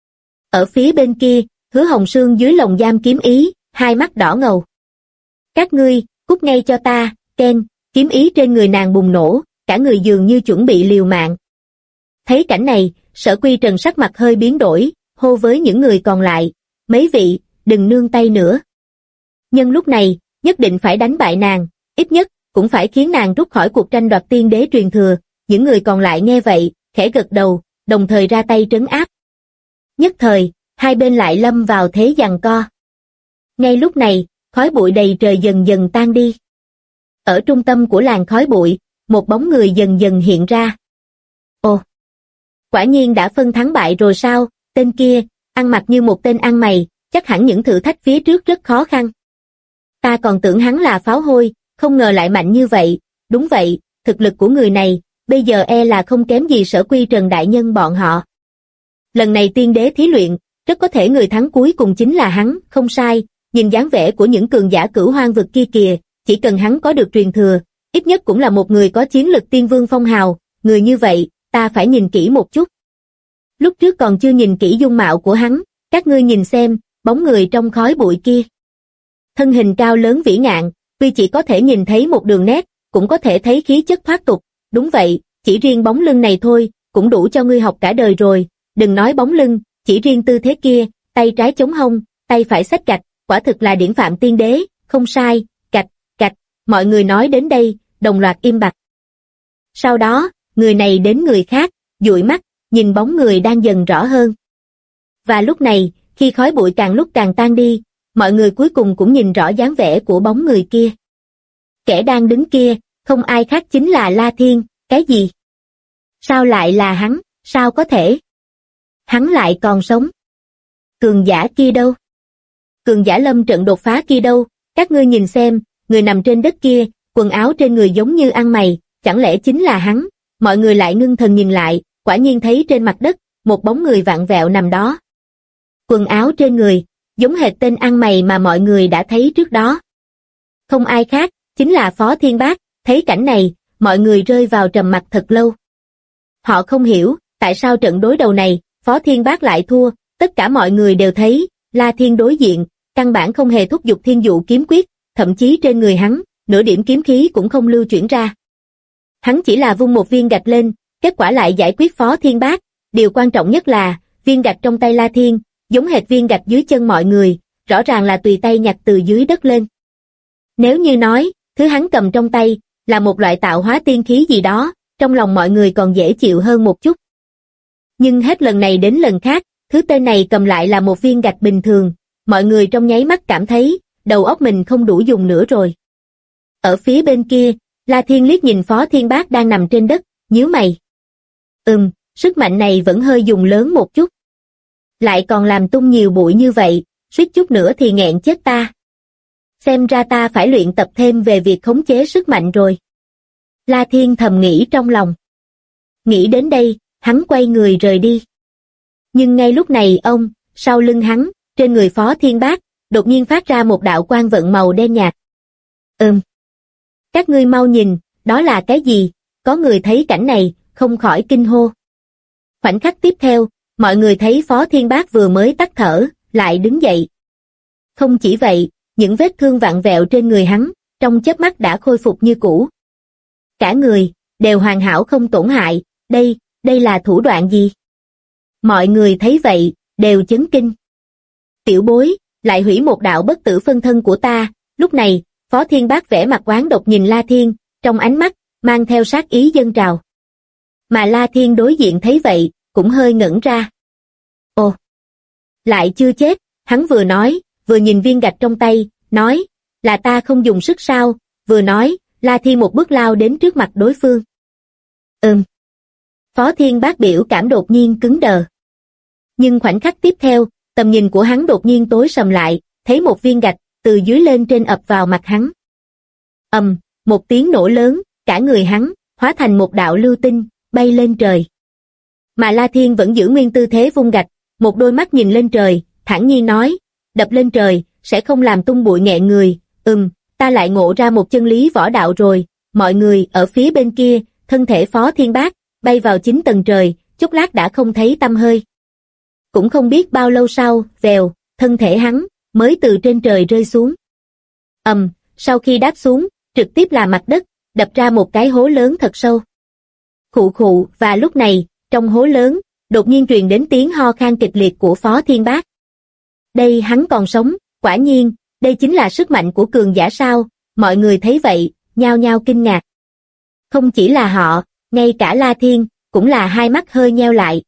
Ở phía bên kia, Hứa Hồng Sương dưới lồng giam kiếm ý, hai mắt đỏ ngầu. Các ngươi, cút ngay cho ta, Ken, kiếm ý trên người nàng bùng nổ, cả người dường như chuẩn bị liều mạng. Thấy cảnh này, Sở Quy Trần sắc mặt hơi biến đổi, hô với những người còn lại, mấy vị, đừng nương tay nữa. Nhân lúc này, nhất định phải đánh bại nàng, ít nhất, cũng phải khiến nàng rút khỏi cuộc tranh đoạt tiên đế truyền thừa. Những người còn lại nghe vậy, khẽ gật đầu, đồng thời ra tay trấn áp. Nhất thời, hai bên lại lâm vào thế giằng co. Ngay lúc này, khói bụi đầy trời dần dần tan đi. Ở trung tâm của làn khói bụi, một bóng người dần dần hiện ra. Ồ! Quả nhiên đã phân thắng bại rồi sao? Tên kia, ăn mặc như một tên ăn mày, chắc hẳn những thử thách phía trước rất khó khăn. Ta còn tưởng hắn là pháo hôi, không ngờ lại mạnh như vậy. Đúng vậy, thực lực của người này, bây giờ e là không kém gì Sở Quy Trần đại nhân bọn họ. Lần này tiên đế thí luyện, rất có thể người thắng cuối cùng chính là hắn, không sai, nhìn dáng vẻ của những cường giả cửu hoang vực kia kìa, chỉ cần hắn có được truyền thừa, ít nhất cũng là một người có chiến lực tiên vương phong hào, người như vậy, ta phải nhìn kỹ một chút. Lúc trước còn chưa nhìn kỹ dung mạo của hắn, các ngươi nhìn xem, bóng người trong khói bụi kia. Thân hình cao lớn vĩ ngạn, tuy chỉ có thể nhìn thấy một đường nét, cũng có thể thấy khí chất thoát tục, đúng vậy, chỉ riêng bóng lưng này thôi, cũng đủ cho ngươi học cả đời rồi, đừng nói bóng lưng, chỉ riêng tư thế kia, tay trái chống hông, tay phải xách gạch, quả thực là điển phạm tiên đế, không sai, gạch, gạch, mọi người nói đến đây, đồng loạt im bặt. Sau đó, người này đến người khác, dụi mắt, nhìn bóng người đang dần rõ hơn. Và lúc này, khi khói bụi càng lúc càng tan đi, mọi người cuối cùng cũng nhìn rõ dáng vẻ của bóng người kia. Kẻ đang đứng kia, không ai khác chính là La Thiên, cái gì? Sao lại là hắn, sao có thể? Hắn lại còn sống. Cường giả kia đâu? Cường giả lâm trận đột phá kia đâu? Các ngươi nhìn xem, người nằm trên đất kia, quần áo trên người giống như ăn mày, chẳng lẽ chính là hắn? Mọi người lại ngưng thần nhìn lại, quả nhiên thấy trên mặt đất, một bóng người vặn vẹo nằm đó. Quần áo trên người, giống hệt tên ăn mày mà mọi người đã thấy trước đó. Không ai khác, chính là Phó Thiên Bác. Thấy cảnh này, mọi người rơi vào trầm mặc thật lâu. Họ không hiểu, tại sao trận đối đầu này, Phó Thiên Bác lại thua, tất cả mọi người đều thấy, La Thiên đối diện, căn bản không hề thúc giục thiên dụ kiếm quyết, thậm chí trên người hắn, nửa điểm kiếm khí cũng không lưu chuyển ra. Hắn chỉ là vung một viên gạch lên, kết quả lại giải quyết Phó Thiên Bác, điều quan trọng nhất là, viên gạch trong tay La Thiên, giống hệt viên gạch dưới chân mọi người, rõ ràng là tùy tay nhặt từ dưới đất lên. Nếu như nói, thứ hắn cầm trong tay, là một loại tạo hóa tiên khí gì đó, trong lòng mọi người còn dễ chịu hơn một chút. Nhưng hết lần này đến lần khác, thứ tên này cầm lại là một viên gạch bình thường, mọi người trong nháy mắt cảm thấy, đầu óc mình không đủ dùng nữa rồi. Ở phía bên kia, La Thiên liếc nhìn Phó Thiên Bác đang nằm trên đất, nhíu mày. Sức mạnh này vẫn hơi dùng lớn một chút. Lại còn làm tung nhiều bụi như vậy, suýt chút nữa thì nghẹn chết ta. Xem ra ta phải luyện tập thêm về việc khống chế sức mạnh rồi. La Thiên thầm nghĩ trong lòng. Nghĩ đến đây, hắn quay người rời đi. Nhưng ngay lúc này sau lưng hắn, trên người Phó Thiên Bác, đột nhiên phát ra một đạo quang vận màu đen nhạt. Các ngươi mau nhìn, đó là cái gì? Có người thấy cảnh này, không khỏi kinh hô. Khoảnh khắc tiếp theo, mọi người thấy Phó Thiên Bác vừa mới tắt thở, lại đứng dậy. Không chỉ vậy, những vết thương vặn vẹo trên người hắn, trong chớp mắt đã khôi phục như cũ. Cả người, đều hoàn hảo không tổn hại, đây là thủ đoạn gì? Mọi người thấy vậy, đều chấn kinh. Tiểu bối, lại hủy một đạo bất tử phân thân của ta, lúc này, Phó Thiên Bác vẻ mặt oán độc nhìn La Thiên, trong ánh mắt, mang theo sát ý dâng trào. Mà La Thiên đối diện thấy vậy, cũng hơi ngẩn ra. Ồ! Lại chưa chết, hắn vừa nói, vừa nhìn viên gạch trong tay, nói, là ta không dùng sức sao, vừa nói, La Thiên một bước lao đến trước mặt đối phương. Phó Thiên Bác biểu cảm đột nhiên cứng đờ. Nhưng khoảnh khắc tiếp theo, tầm nhìn của hắn đột nhiên tối sầm lại, thấy một viên gạch từ dưới lên trên ập vào mặt hắn. Một tiếng nổ lớn, cả người hắn hóa thành một đạo lưu tinh, bay lên trời. Mà La Thiên vẫn giữ nguyên tư thế vung gạch, một đôi mắt nhìn lên trời, thản nhiên nói, đập lên trời, sẽ không làm tung bụi nhẹ người. Ta lại ngộ ra một chân lý võ đạo rồi. Mọi người ở phía bên kia, thân thể Phó Thiên Bác bay vào 9 tầng trời, chốc lát đã không thấy tăm hơi. Cũng không biết bao lâu sau, vèo, thân thể hắn mới từ trên trời rơi xuống. Sau khi đáp xuống, trực tiếp là mặt đất, đập ra một cái hố lớn thật sâu. Khụ khụ, và lúc này, trong hố lớn, đột nhiên truyền đến tiếng ho khan kịch liệt của Phó Thiên Bác. Đây hắn còn sống, quả nhiên, đây chính là sức mạnh của cường giả sao? Mọi người thấy vậy, nhao nhao kinh ngạc. Không chỉ là họ, ngay cả La Thiên, cũng là hai mắt hơi nheo lại.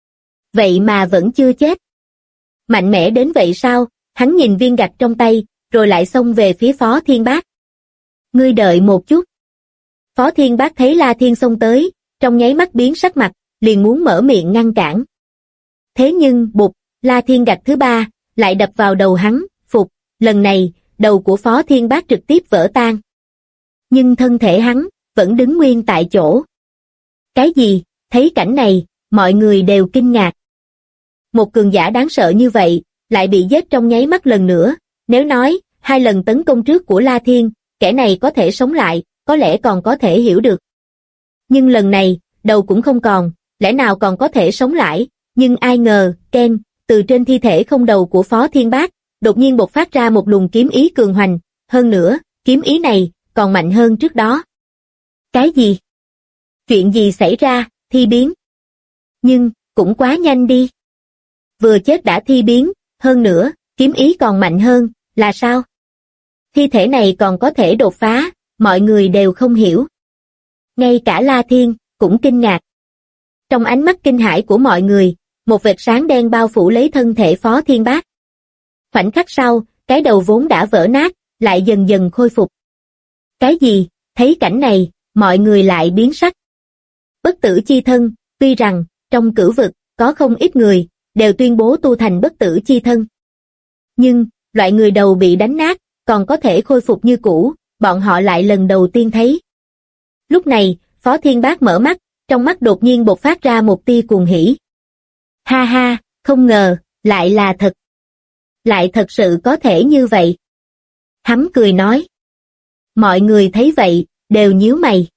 Vậy mà vẫn chưa chết. Mạnh mẽ đến vậy sao? Hắn nhìn viên gạch trong tay, rồi lại xông về phía Phó Thiên Bác. Ngươi đợi một chút. Phó Thiên Bác thấy La Thiên xông tới, trong nháy mắt biến sắc mặt, liền muốn mở miệng ngăn cản. Thế nhưng, bụp, La Thiên gạch thứ ba, lại đập vào đầu hắn, phục, lần này, đầu của Phó Thiên Bác trực tiếp vỡ tan. Nhưng thân thể hắn, vẫn đứng nguyên tại chỗ. Cái gì? Thấy cảnh này, mọi người đều kinh ngạc. Một cường giả đáng sợ như vậy, lại bị giết trong nháy mắt lần nữa, nếu nói, 2 lần tấn công trước của La Thiên, kẻ này có thể sống lại, có lẽ còn có thể hiểu được. Nhưng lần này, đầu cũng không còn, lẽ nào còn có thể sống lại, nhưng ai ngờ, Ken, từ trên thi thể không đầu của Phó Thiên Bác, đột nhiên bộc phát ra một luồng kiếm ý cường hoành, hơn nữa, kiếm ý này, còn mạnh hơn trước đó. Cái gì? Chuyện gì xảy ra, thi biến? Nhưng, cũng quá nhanh đi. Vừa chết đã thi biến, hơn nữa, kiếm ý còn mạnh hơn, là sao? Thi thể này còn có thể đột phá, mọi người đều không hiểu. Ngay cả La Thiên, cũng kinh ngạc. Trong ánh mắt kinh hãi của mọi người, một vệt sáng đen bao phủ lấy thân thể Phó Thiên Bác. Khoảnh khắc sau, cái đầu vốn đã vỡ nát, lại dần dần khôi phục. Cái gì? Thấy cảnh này, mọi người lại biến sắc. Bất tử chi thân, tuy rằng, trong cửu vực, có không ít người, đều tuyên bố tu thành bất tử chi thân. Nhưng, loại người đầu bị đánh nát, còn có thể khôi phục như cũ, bọn họ lại lần đầu tiên thấy. Lúc này, Phó Thiên Bác mở mắt, trong mắt đột nhiên bộc phát ra một tia cuồng hỉ. Ha ha, không ngờ, lại là thật. Lại thật sự có thể như vậy. Hắn cười nói. Mọi người thấy vậy, đều nhíu mày.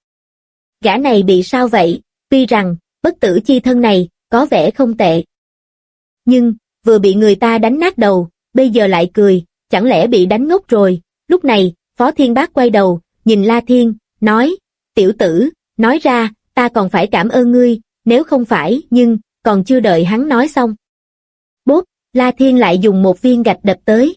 Gã này bị sao vậy? Tuy rằng, bất tử chi thân này, có vẻ không tệ. Nhưng, vừa bị người ta đánh nát đầu, bây giờ lại cười, chẳng lẽ bị đánh ngốc rồi? Lúc này, Phó Thiên Bác quay đầu, nhìn La Thiên, nói, tiểu tử, nói ra, ta còn phải cảm ơn ngươi, nếu không phải, nhưng, còn chưa đợi hắn nói xong. Bốp, La Thiên lại dùng một viên gạch đập tới.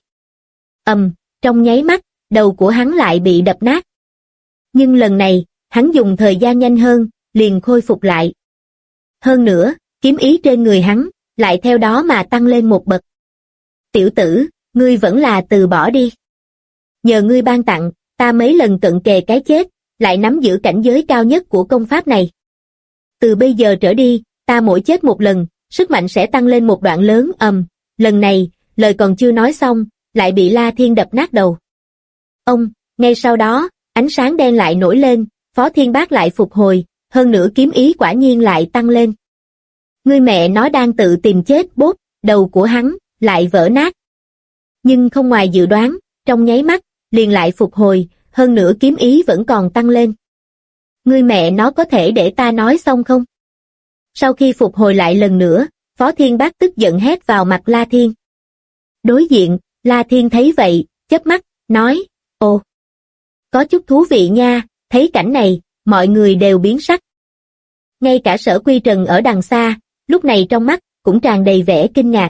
Trong nháy mắt, đầu của hắn lại bị đập nát. Nhưng lần này, hắn dùng thời gian nhanh hơn, liền khôi phục lại. Hơn nữa, kiếm ý trên người hắn, lại theo đó mà tăng lên một bậc. Tiểu tử, ngươi vẫn là từ bỏ đi. Nhờ ngươi ban tặng, ta mấy lần cận kề cái chết, lại nắm giữ cảnh giới cao nhất của công pháp này. Từ bây giờ trở đi, ta mỗi chết một lần, sức mạnh sẽ tăng lên một đoạn lớn. Lần này, lời còn chưa nói xong, lại bị La Thiên đập nát đầu. Ngay sau đó, ánh sáng đen lại nổi lên, Phó Thiên Bác lại phục hồi, hơn nữa kiếm ý quả nhiên lại tăng lên. Ngươi mẹ nó đang tự tìm chết. Bốp, đầu của hắn, lại vỡ nát. Nhưng không ngoài dự đoán, trong nháy mắt, liền lại phục hồi, hơn nữa kiếm ý vẫn còn tăng lên. Ngươi mẹ nó có thể để ta nói xong không? Sau khi phục hồi lại lần nữa, Phó Thiên Bác tức giận hét vào mặt La Thiên. Đối diện, La Thiên thấy vậy, chớp mắt, nói, ồ, có chút thú vị nha. Thấy cảnh này, mọi người đều biến sắc. Ngay cả Sở Quy Trần ở đằng xa, lúc này trong mắt, cũng tràn đầy vẻ kinh ngạc.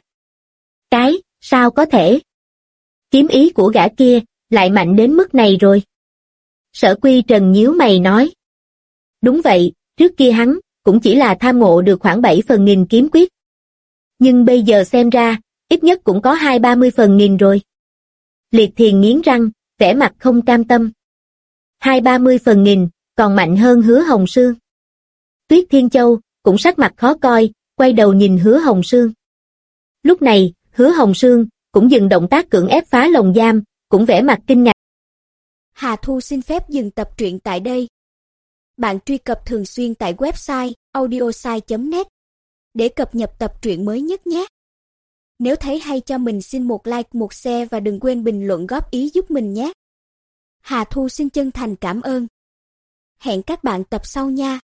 Sao có thể? Kiếm ý của gã kia, lại mạnh đến mức này rồi. Sở Quy Trần nhíu mày nói. Đúng vậy, trước kia hắn, cũng chỉ là tham ngộ được khoảng 7 phần nghìn kiếm quyết. Nhưng bây giờ xem ra, ít nhất cũng có 20-30 phần nghìn rồi. Liệt Thiền nghiến răng, vẻ mặt không cam tâm. 20-30 phần nghìn, còn mạnh hơn Hứa Hồng Sương. Tuyết Thiên Châu cũng sắc mặt khó coi, quay đầu nhìn Hứa Hồng Sương. Lúc này, Hứa Hồng Sương cũng dừng động tác cưỡng ép phá lồng giam, cũng vẻ mặt kinh ngạc. Hà Thu xin phép dừng tập truyện tại đây. Bạn truy cập thường xuyên tại website audiosai.net để cập nhật tập truyện mới nhất nhé. Nếu thấy hay cho mình xin một like, một share và đừng quên bình luận góp ý giúp mình nhé. Hà Thu xin chân thành cảm ơn. Hẹn các bạn tập sau nha.